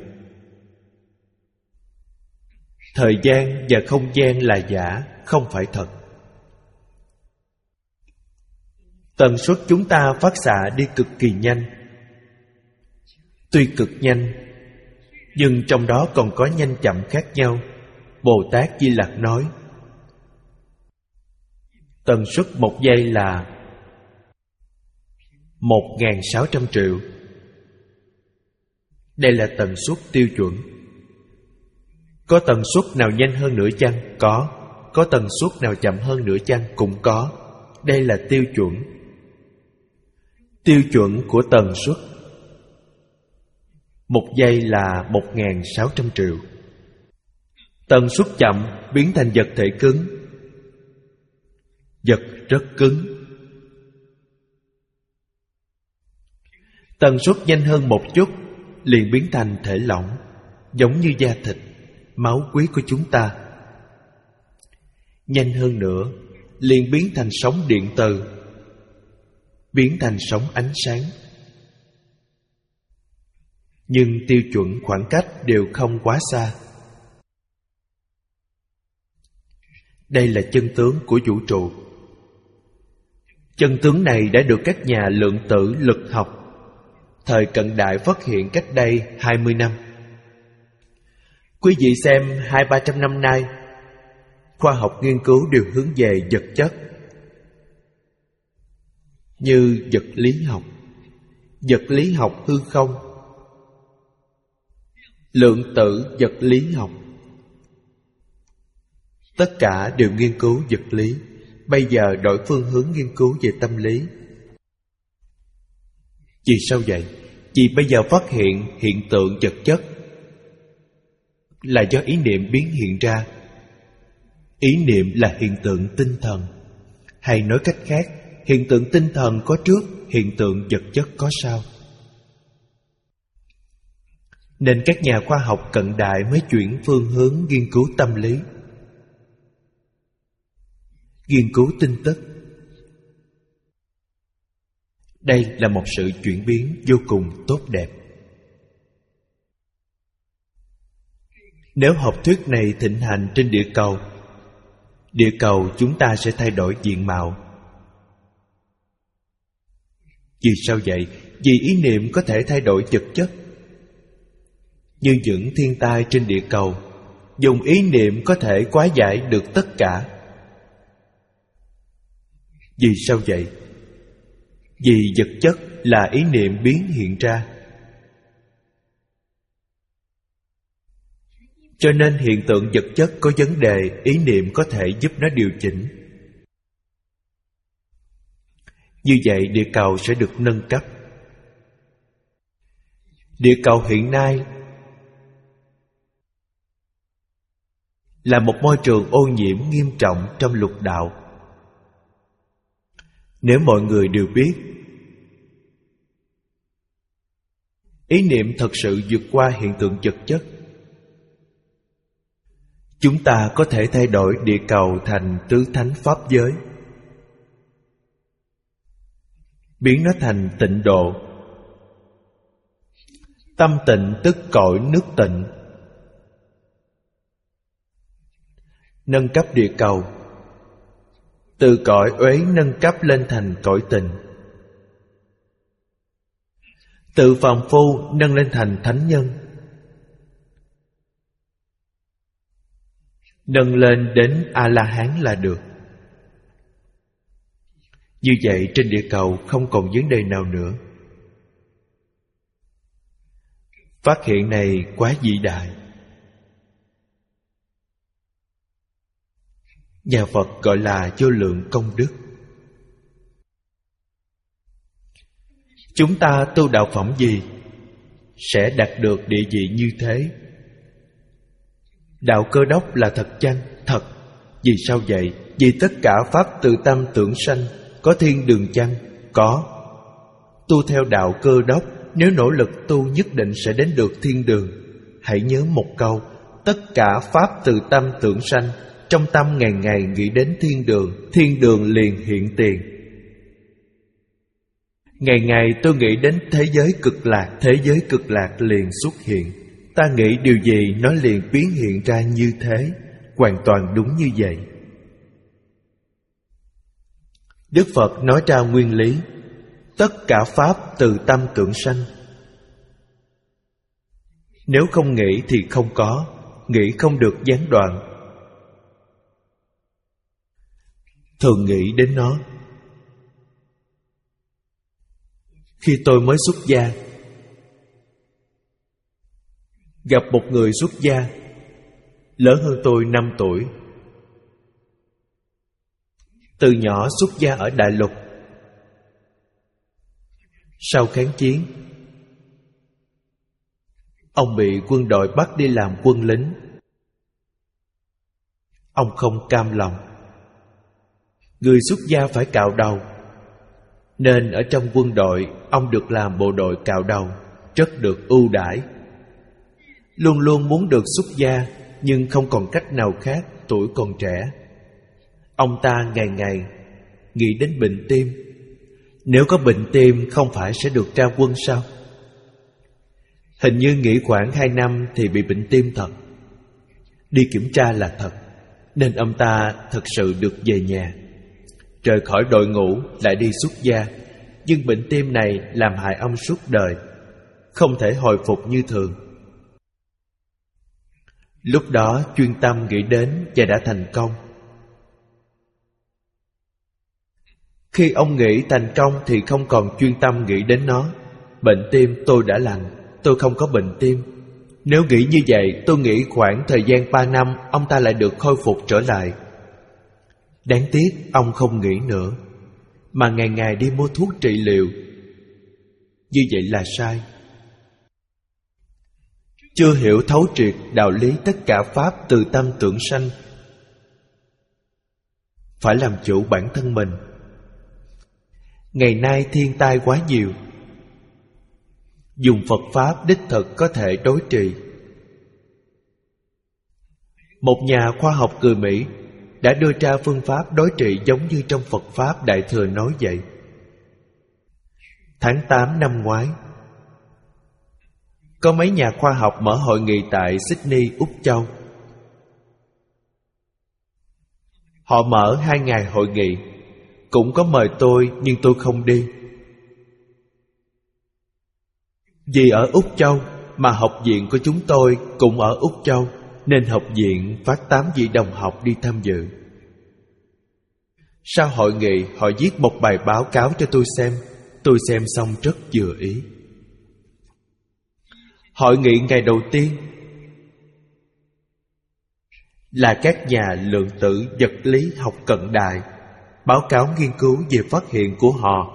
thời gian và không gian là giả, không phải thật. Tần suất chúng ta phát xạ đi cực kỳ nhanh. Tuy cực nhanh, nhưng trong đó còn có nhanh chậm khác nhau. Bồ Tát Di Lặc nói, tần suất một giây là một nghìn sáu trăm triệu. Đây là tần suất tiêu chuẩn. Có tần suất nào nhanh hơn nữa chăng? Có. Có tần suất nào chậm hơn nữa chăng? Cũng có. Đây là tiêu chuẩn. Tiêu chuẩn của tần suất một giây là một nghìn sáu trăm triệu. Tần suất chậm biến thành vật thể cứng. Vật rất cứng. Tần suất nhanh hơn một chút liền biến thành thể lỏng, giống như da thịt, máu huyết của chúng ta. Nhanh hơn nữa liền biến thành sóng điện từ, biến thành sóng ánh sáng. Nhưng tiêu chuẩn khoảng cách đều không quá xa. Đây là chân tướng của vũ trụ. Chân tướng này đã được các nhà lượng tử lực học thời cận đại phát hiện cách đây hai mươi năm. Quý vị xem hai ba trăm năm nay, khoa học nghiên cứu đều hướng về vật chất, như vật lý học, vật lý học hư không, lượng tử vật lý học. Tất cả đều nghiên cứu vật lý. Bây giờ đổi phương hướng nghiên cứu về tâm lý. Vì sao vậy? Vì bây giờ phát hiện hiện tượng vật chất là do ý niệm biến hiện ra. Ý niệm là hiện tượng tinh thần. Hay nói cách khác, hiện tượng tinh thần có trước, hiện tượng vật chất có sau. Nên các nhà khoa học cận đại mới chuyển phương hướng nghiên cứu tâm lý, nghiên cứu tin tức. Đây là một sự chuyển biến vô cùng tốt đẹp. Nếu học thuyết này thịnh hành trên địa cầu, địa cầu chúng ta sẽ thay đổi diện mạo. Vì sao vậy? Vì ý niệm có thể thay đổi vật chất. Như những thiên tai trên địa cầu, dùng ý niệm có thể hóa giải được tất cả. Vì sao vậy? Vì vật chất là ý niệm biến hiện ra. Cho nên hiện tượng vật chất có vấn đề, ý niệm có thể giúp nó điều chỉnh. Như vậy địa cầu sẽ được nâng cấp. Địa cầu hiện nay là một môi trường ô nhiễm nghiêm trọng trong lục đạo. Nếu mọi người đều biết, ý niệm thật sự vượt qua hiện tượng vật chất, Chúng ta có thể thay đổi địa cầu thành tứ thánh pháp giới, biến nó thành tịnh độ. Tâm tịnh tức cõi nước tịnh. Nâng cấp địa cầu, từ cõi uế nâng cấp lên thành cõi tịnh. Từ phàm phu nâng lên thành thánh nhân, nâng lên đến A-la-hán là được. Như vậy trên địa cầu không còn vấn đề nào nữa. Phát hiện này quá vĩ đại. Nhà Phật gọi là vô lượng công đức. Chúng ta tu đạo phẩm gì sẽ đạt được địa vị như thế? Đạo Cơ Đốc là thật chăng? Thật. Vì sao vậy? Vì tất cả pháp từ tâm tưởng sanh. Có thiên đường chăng? Có. Tu theo đạo Cơ Đốc, nếu nỗ lực tu nhất định sẽ đến được thiên đường. Hãy nhớ một câu: tất cả pháp từ tâm tưởng sanh. Trong tâm ngày ngày nghĩ đến thiên đường, thiên đường liền hiện tiền. Ngày ngày tôi nghĩ đến thế giới cực lạc, thế giới cực lạc liền xuất hiện. Ta nghĩ điều gì nó liền biến hiện ra như thế. Hoàn toàn đúng như vậy. Đức Phật nói ra nguyên lý: tất cả pháp từ tâm tưởng sanh. Nếu không nghĩ thì không có, nghĩ không được gián đoạn. Thường nghĩ đến nó. Khi tôi mới xuất gia, gặp một người xuất gia lớn hơn tôi năm tuổi. Từ nhỏ xuất gia ở Đại Lục. Sau kháng chiến, ông bị quân đội bắt đi làm quân lính. Ông không cam lòng. Người xuất gia phải cạo đầu, nên ở trong quân đội ông được làm bộ đội cạo đầu, rất được ưu đãi. Luôn luôn muốn được xuất gia, nhưng không còn cách nào khác, tuổi còn trẻ. Ông ta ngày ngày nghĩ đến bệnh tim. Nếu có bệnh tim không phải sẽ được ra quân sao? Hình như nghỉ khoảng hai năm thì bị bệnh tim thật. Đi kiểm tra là thật, nên ông ta thật sự được về nhà. Rời khỏi đội ngũ lại đi xuất gia. Nhưng bệnh tim này làm hại ông suốt đời, không thể hồi phục như thường. Lúc đó chuyên tâm nghĩ đến và đã thành công. Khi ông nghĩ thành công thì không còn chuyên tâm nghĩ đến nó. Bệnh tim tôi đã lành, tôi không có bệnh tim. Nếu nghĩ như vậy, tôi nghĩ khoảng thời gian ba năm ông ta lại được khôi phục trở lại. Đáng tiếc ông không nghĩ nữa, mà ngày ngày đi mua thuốc trị liệu. Như vậy là sai. Chưa hiểu thấu triệt đạo lý tất cả pháp từ tâm tưởng sanh. Phải làm chủ bản thân mình. Ngày nay thiên tai quá nhiều, dùng Phật Pháp đích thực có thể đối trị. Một nhà khoa học người Mỹ đã đưa ra phương pháp đối trị giống như trong Phật Pháp Đại Thừa nói vậy. Tháng tám năm ngoái, có mấy nhà khoa học mở hội nghị tại Sydney, Úc Châu. Họ mở hai ngày hội nghị, cũng có mời tôi nhưng tôi không đi. Vì ở Úc Châu mà học viện của chúng tôi cũng ở Úc Châu, nên học viện phát tám vị đồng học đi tham dự. Sau hội nghị, họ viết một bài báo cáo cho tôi xem. Tôi xem xong rất vừa ý. Hội nghị ngày đầu tiên là các nhà lượng tử vật lý học cận đại báo cáo nghiên cứu về phát hiện của họ.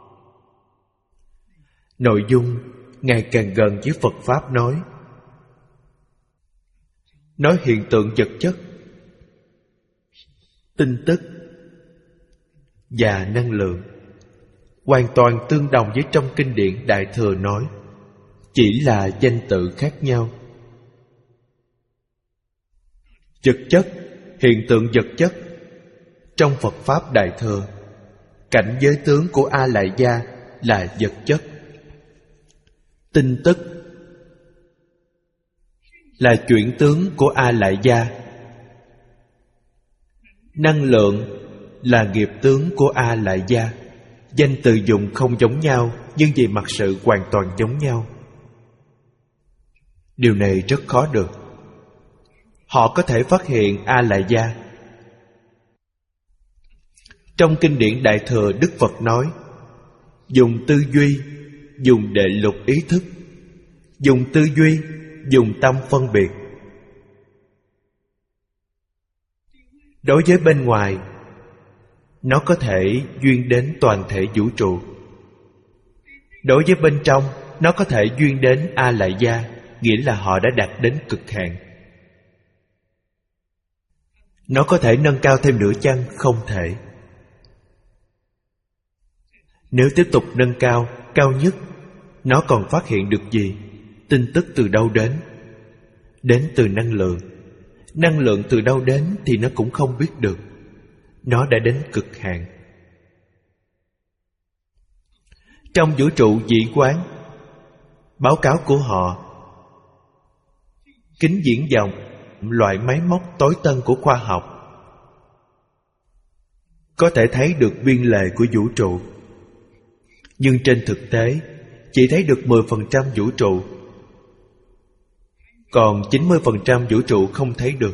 Nội dung ngày càng gần với Phật Pháp nói. Nói hiện tượng vật chất, tin tức và năng lượng hoàn toàn tương đồng với trong kinh điển Đại Thừa nói, chỉ là danh tự khác nhau. Vật chất, hiện tượng vật chất. Trong Phật Pháp Đại Thừa, cảnh giới tướng của A Lại Gia là vật chất. Tin tức là chuyển tướng của A Lại Gia. Năng lượng là nghiệp tướng của A Lại Gia. Danh từ dùng không giống nhau, nhưng về mặt sự hoàn toàn giống nhau. Điều này rất khó được. Họ có thể phát hiện A Lại Gia. Trong kinh điển Đại Thừa, Đức Phật nói: dùng tư duy, dùng đệ lục ý thức. Dùng tư duy, dùng tâm phân biệt. Đối với bên ngoài, nó có thể duyên đến toàn thể vũ trụ. Đối với bên trong, nó có thể duyên đến A Lại Gia, nghĩa là họ đã đạt đến cực hạn. Nó có thể nâng cao thêm nữa chăng? Không thể. Nếu tiếp tục nâng cao, cao nhất, nó còn phát hiện được gì? Tin tức từ đâu đến? Đến từ năng lượng. Năng lượng từ đâu đến thì nó cũng không biết được. Nó đã đến cực hạn. Trong vũ trụ dị quán, báo cáo của họ, kính viễn vọng, loại máy móc tối tân của khoa học, có thể thấy được biên lề của vũ trụ. Nhưng trên thực tế, chỉ thấy được mười phần trăm vũ trụ, còn chín mươi phần trăm vũ trụ không thấy được.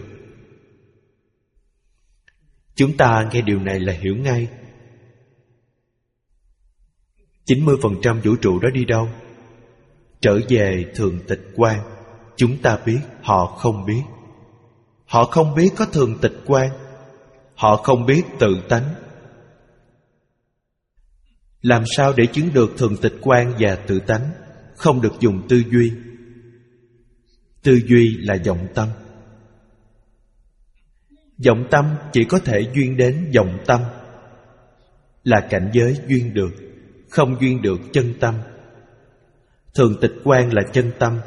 Chúng ta nghe điều này là hiểu ngay. chín mươi phần trăm vũ trụ đó đi đâu? Trở về thường tịch quan. Chúng ta biết, họ không biết. Họ không biết có thường tịch quan. Họ không biết tự tánh. Làm sao để chứng được thường tịch quan và tự tánh? Không được dùng tư duy. Tư duy là vọng tâm. Vọng tâm chỉ có thể duyên đến vọng tâm, là cảnh giới duyên được, không duyên được chân tâm. Thường tịch quan là chân tâm,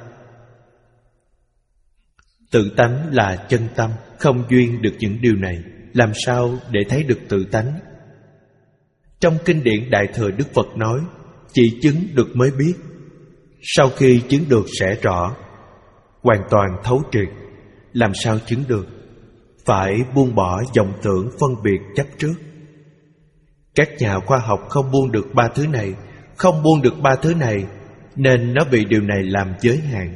tự tánh là chân tâm. Không duyên được những điều này, làm sao để thấy được tự tánh? Trong kinh điển Đại Thừa, Đức Phật nói: chỉ chứng được mới biết, sau khi chứng được sẽ rõ, hoàn toàn thấu triệt. Làm sao chứng được? Phải buông bỏ vọng tưởng phân biệt chấp trước. Các nhà khoa học không buông được ba thứ này. Không buông được ba thứ này, nên nó bị điều này làm giới hạn.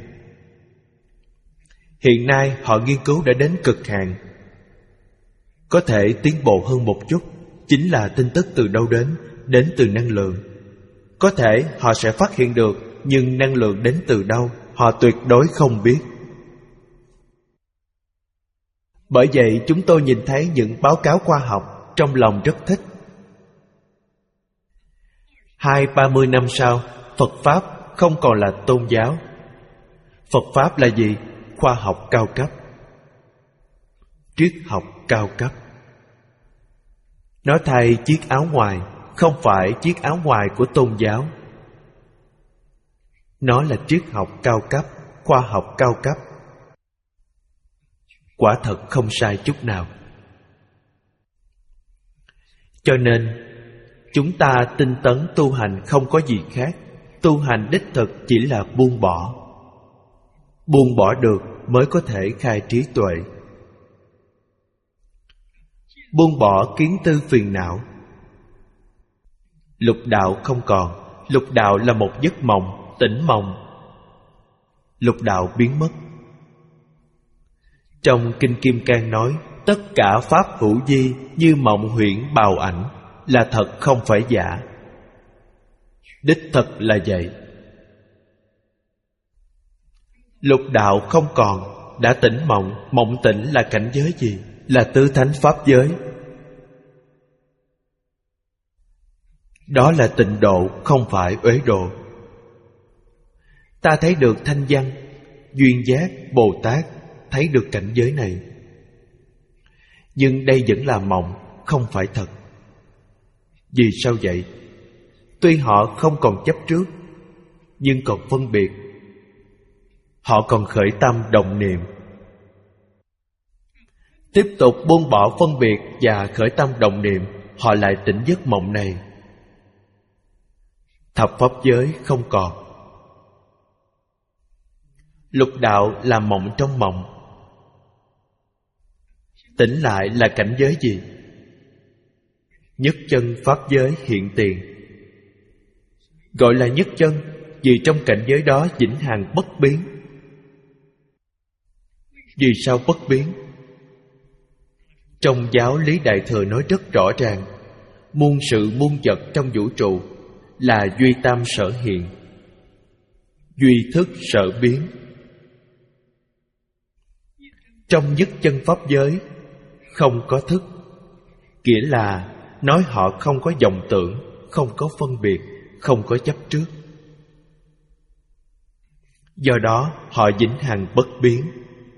Hiện nay họ nghiên cứu đã đến cực hạn. Có thể tiến bộ hơn một chút, chính là tin tức từ đâu đến? Đến từ năng lượng. Có thể họ sẽ phát hiện được, nhưng năng lượng đến từ đâu? Họ tuyệt đối không biết. Bởi vậy chúng tôi nhìn thấy những báo cáo khoa học, trong lòng rất thích. Hai ba mươi năm sau, Phật Pháp không còn là tôn giáo. Phật Pháp là gì? Khoa học cao cấp, triết học cao cấp. Nó thay chiếc áo ngoài, không phải chiếc áo ngoài của tôn giáo. Nó là triết học cao cấp, khoa học cao cấp. Quả thật không sai chút nào. Cho nên chúng ta tinh tấn tu hành không có gì khác. Tu hành đích thực chỉ là buông bỏ. Buông bỏ được mới có thể khai trí tuệ. Buông bỏ kiến tư phiền não. Lục đạo không còn. Lục đạo là một giấc mộng, tỉnh mộng. Lục đạo biến mất. Trong Kinh Kim Cang nói: tất cả pháp hữu vi như mộng huyễn bào ảnh, là thật không phải giả. Đích thực là vậy. Lục đạo không còn, đã tỉnh mộng. Mộng tỉnh là cảnh giới gì? Là tứ thánh pháp giới. Đó là tịnh độ, không phải uế độ. Ta thấy được thanh văn, duyên giác, Bồ Tát, thấy được cảnh giới này. Nhưng đây vẫn là mộng, không phải thật. Vì sao vậy? Tuy họ không còn chấp trước, nhưng còn phân biệt. Họ còn khởi tâm động niệm. Tiếp tục buông bỏ phân biệt và khởi tâm động niệm, họ lại tỉnh giấc mộng này. Thập pháp giới không còn. Lục đạo là mộng trong mộng. Tỉnh lại là cảnh giới gì? Nhất chân pháp giới hiện tiền. Gọi là nhất chân vì trong cảnh giới đó vĩnh hằng bất biến. Vì sao bất biến? Trong giáo lý Đại Thừa nói rất rõ ràng, muôn sự muôn vật trong vũ trụ là duy tam sở hiện, duy thức sở biến. Trong nhất chân pháp giới không có thức, nghĩa là nói họ không có vọng tưởng, không có phân biệt, không có chấp trước. Do đó họ vĩnh hằng bất biến.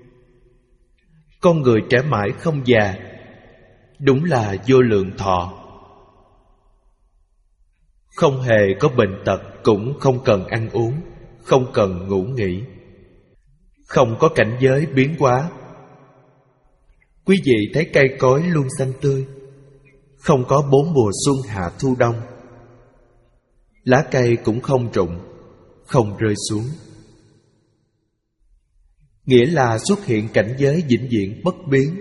Con người trẻ mãi không già, đúng là vô lượng thọ. Không hề có bệnh tật, cũng không cần ăn uống, không cần ngủ nghỉ, không có cảnh giới biến hóa. Quý vị thấy cây cối luôn xanh tươi, không có bốn mùa xuân hạ thu đông. Lá cây cũng không rụng, không rơi xuống. Nghĩa là xuất hiện cảnh giới vĩnh viễn bất biến,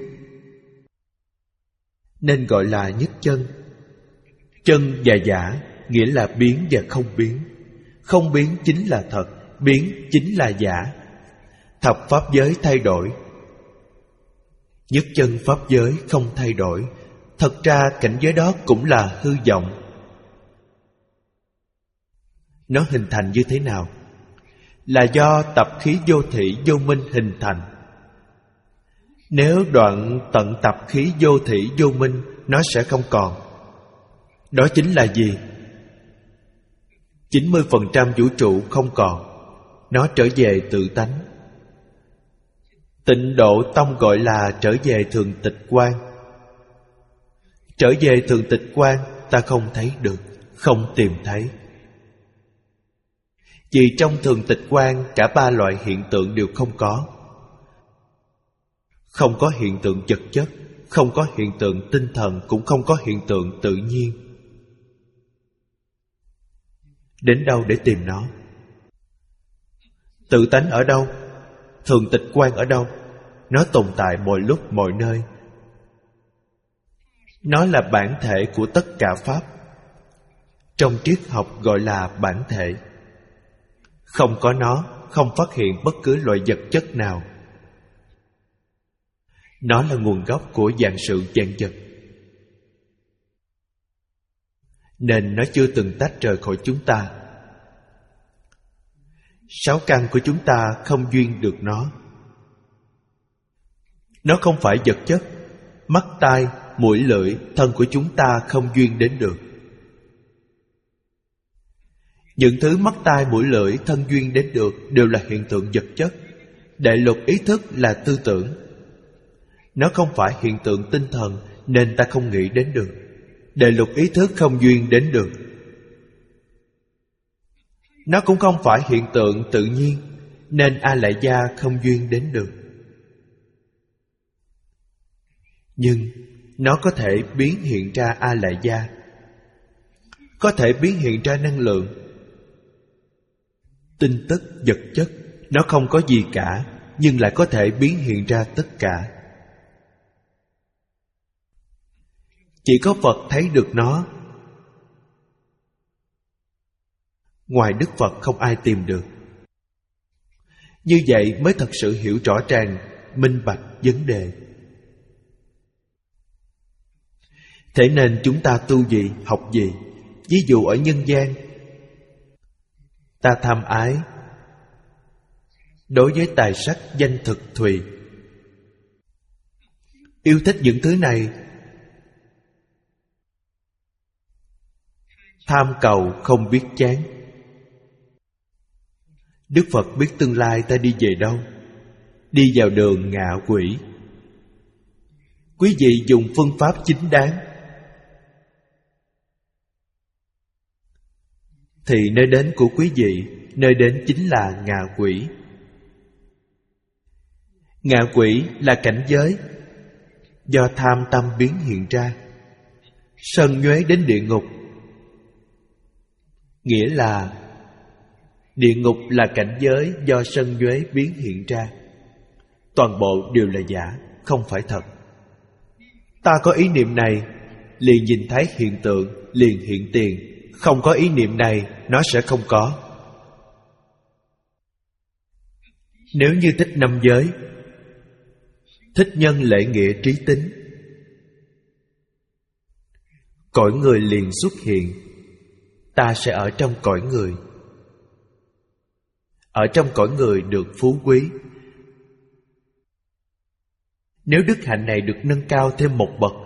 nên gọi là nhất chân. Chân và giả nghĩa là biến và không biến. Không biến chính là thật, biến chính là giả. Thập pháp giới thay đổi, nhất chân pháp giới không thay đổi. Thật ra cảnh giới đó cũng là hư vọng. Nó hình thành như thế nào? Là do tập khí vô thị vô minh hình thành. Nếu đoạn tận tập khí vô thị vô minh, nó sẽ không còn. Đó chính là gì? chín mươi phần trăm vũ trụ không còn, nó trở về tự tánh. Tịnh độ tông gọi là trở về thường tịch quan. Trở về thường tịch quan ta không thấy được, không tìm thấy. Vì trong thường tịch quan cả ba loại hiện tượng đều không có. Không có hiện tượng vật chất, không có hiện tượng tinh thần, cũng không có hiện tượng tự nhiên. Đến đâu để tìm nó? Tự tánh ở đâu? Thường tịch quan ở đâu? Nó tồn tại mọi lúc mọi nơi. Nó là bản thể của tất cả pháp. Trong triết học gọi là bản thể. Không có nó, không phát hiện bất cứ loại vật chất nào. Nó là nguồn gốc của vạn sự vạn vật, nên nó chưa từng tách rời khỏi chúng ta. Sáu căn của chúng ta không duyên được nó. Nó không phải vật chất. Mắt, tai, mũi, lưỡi, thân của chúng ta không duyên đến được. Những thứ mắt, tai, mũi, lưỡi, thân duyên đến được đều là hiện tượng vật chất. Đại lục ý thức là tư tưởng. Nó không phải hiện tượng tinh thần, nên ta không nghĩ đến được. Đại lục ý thức không duyên đến được. Nó cũng không phải hiện tượng tự nhiên, nên A Lại Gia không duyên đến được. Nhưng nó có thể biến hiện ra A Lại Gia, có thể biến hiện ra năng lượng, tin tức, vật chất. Nó không có gì cả, nhưng lại có thể biến hiện ra tất cả. Chỉ có Phật thấy được nó. Ngoài Đức Phật không ai tìm được. Như vậy mới thật sự hiểu rõ ràng, minh bạch vấn đề. Thế nên chúng ta tu gì, học gì? Ví dụ ở nhân gian, ta tham ái đối với tài sắc danh thực thùy, yêu thích những thứ này, tham cầu không biết chán. Đức Phật biết tương lai ta đi về đâu. Đi vào đường ngạ quỷ. Quý vị dùng phương pháp chính đáng, thì nơi đến của quý vị, nơi đến chính là ngạ quỷ. Ngạ quỷ là cảnh giới. do tham tâm biến hiện ra. Sân nhuế đến địa ngục, nghĩa là địa ngục là cảnh giới do sân nhuế biến hiện ra. Toàn bộ đều là giả, không phải thật. Ta có ý niệm này, liền nhìn thấy hiện tượng, liền hiện tiền. Không có ý niệm này, nó sẽ không có. Nếu như thích năm giới, thích nhân lễ nghĩa trí tính, cõi người liền xuất hiện. Ta sẽ ở trong cõi người. Ở trong cõi người được phú quý. Nếu đức hạnh này được nâng cao thêm một bậc,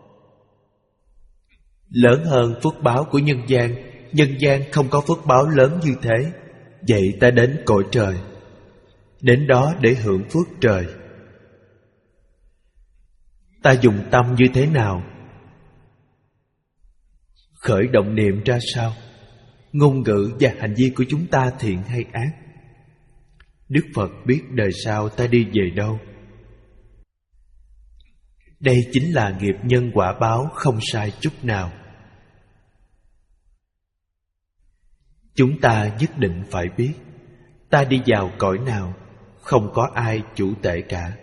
lớn hơn phước báo của nhân gian, nhân gian không có phước báo lớn như thế, vậy ta đến cõi trời, đến đó để hưởng phước trời. Ta dùng tâm như thế nào? Khởi động niệm ra sao? Ngôn ngữ và hành vi của chúng ta thiện hay ác? Đức Phật biết đời sau ta đi về đâu. Đây chính là nghiệp nhân quả báo, không sai chút nào. Chúng ta nhất định phải biết ta đi vào cõi nào, không có ai chủ tể cả.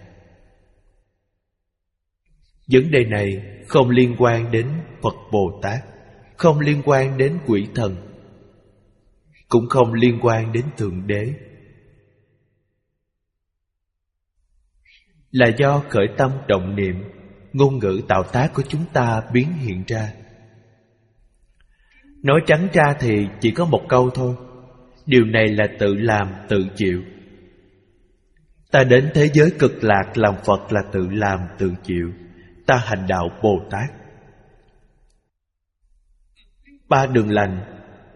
Vấn đề này không liên quan đến Phật Bồ Tát, không liên quan đến quỷ thần, cũng không liên quan đến Thượng Đế. Là do khởi tâm động niệm, ngôn ngữ tạo tác của chúng ta biến hiện ra. Nói trắng ra thì chỉ có một câu thôi: điều này là tự làm, tự chịu. Ta đến thế giới cực lạc làm Phật là tự làm, tự chịu. Ta hành đạo Bồ Tát. Ba đường lành,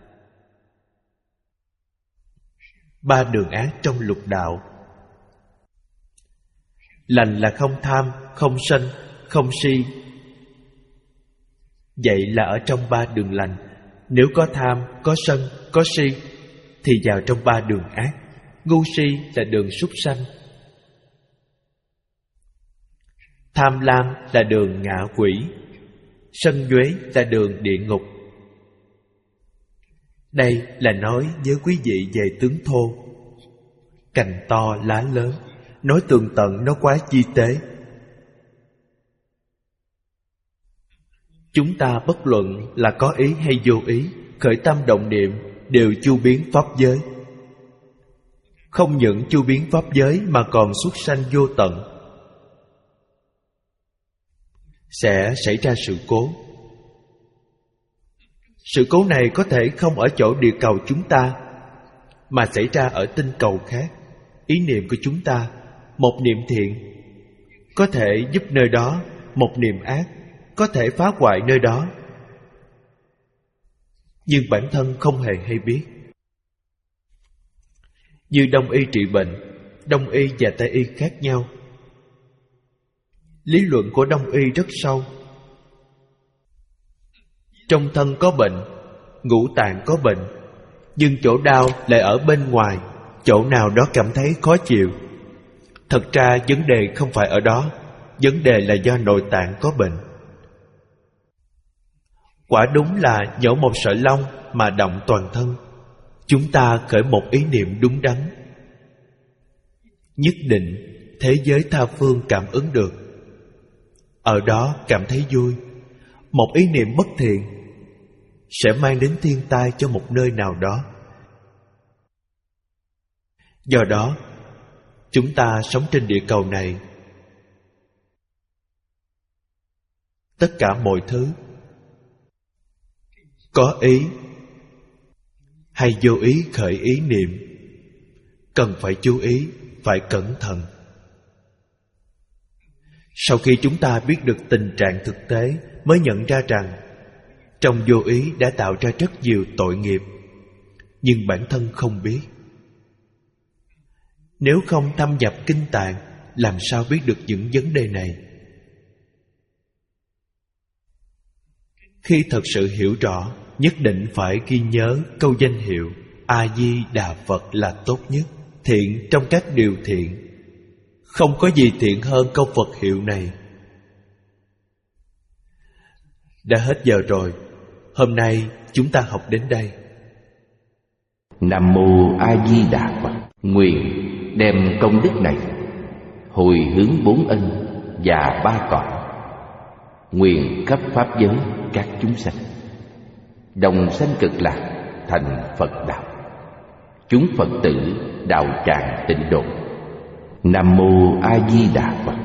ba đường ác trong lục đạo. Lành là không tham, không sân, không si. Vậy là ở trong ba đường lành. Nếu có tham, có sân, có si thì vào trong ba đường ác. Ngu si là đường súc sanh, tham lam là đường ngạ quỷ, sân nhuế là đường địa ngục. Đây là nói với quý vị về tướng thô. Cành to lá lớn, nói tường tận nó quá chi tế. Chúng ta bất luận là có ý hay vô ý, khởi tâm động niệm đều chu biến pháp giới. Không những chu biến pháp giới mà còn xuất sanh vô tận. Sẽ xảy ra sự cố. Sự cố này có thể không ở chỗ địa cầu chúng ta, mà xảy ra ở tinh cầu khác. Ý niệm của chúng ta, một niệm thiện có thể giúp nơi đó, một niệm ác có thể phá hoại nơi đó. Nhưng bản thân không hề hay biết. Như Đông y trị bệnh, Đông y và Tây y khác nhau. Lý luận của Đông y rất sâu. Trong thân có bệnh, ngũ tạng có bệnh, nhưng chỗ đau lại ở bên ngoài, chỗ nào đó cảm thấy khó chịu. Thật ra vấn đề không phải ở đó, vấn đề là do nội tạng có bệnh. Quả đúng là nhổ một sợi lông mà động toàn thân. Chúng ta khởi một ý niệm đúng đắn, nhất định thế giới tha phương cảm ứng được, ở đó cảm thấy vui. Một ý niệm bất thiện sẽ mang đến thiên tai cho một nơi nào đó. Do đó, chúng ta sống trên địa cầu này, tất cả mọi thứ có ý hay vô ý khởi ý niệm, cần phải chú ý, phải cẩn thận. Sau khi chúng ta biết được tình trạng thực tế, mới nhận ra rằng trong vô ý đã tạo ra rất nhiều tội nghiệp, nhưng bản thân không biết. Nếu không thâm nhập kinh tạng, làm sao biết được những vấn đề này? Khi thật sự hiểu rõ, nhất định phải ghi nhớ câu danh hiệu A-di-đà Phật là tốt nhất, thiện trong các điều thiện. Không có gì thiện hơn câu Phật hiệu này. Đã hết giờ rồi. Hôm nay chúng ta học đến đây. Nam Mô A Di Đà Phật. Nguyện đem công đức này hồi hướng bốn ân và ba cõi, nguyện khắp pháp giới các chúng sanh đồng sanh cực lạc thành Phật đạo, chúng Phật tử đạo tràng tịnh độ. Nam Mô A Di Đà Phật.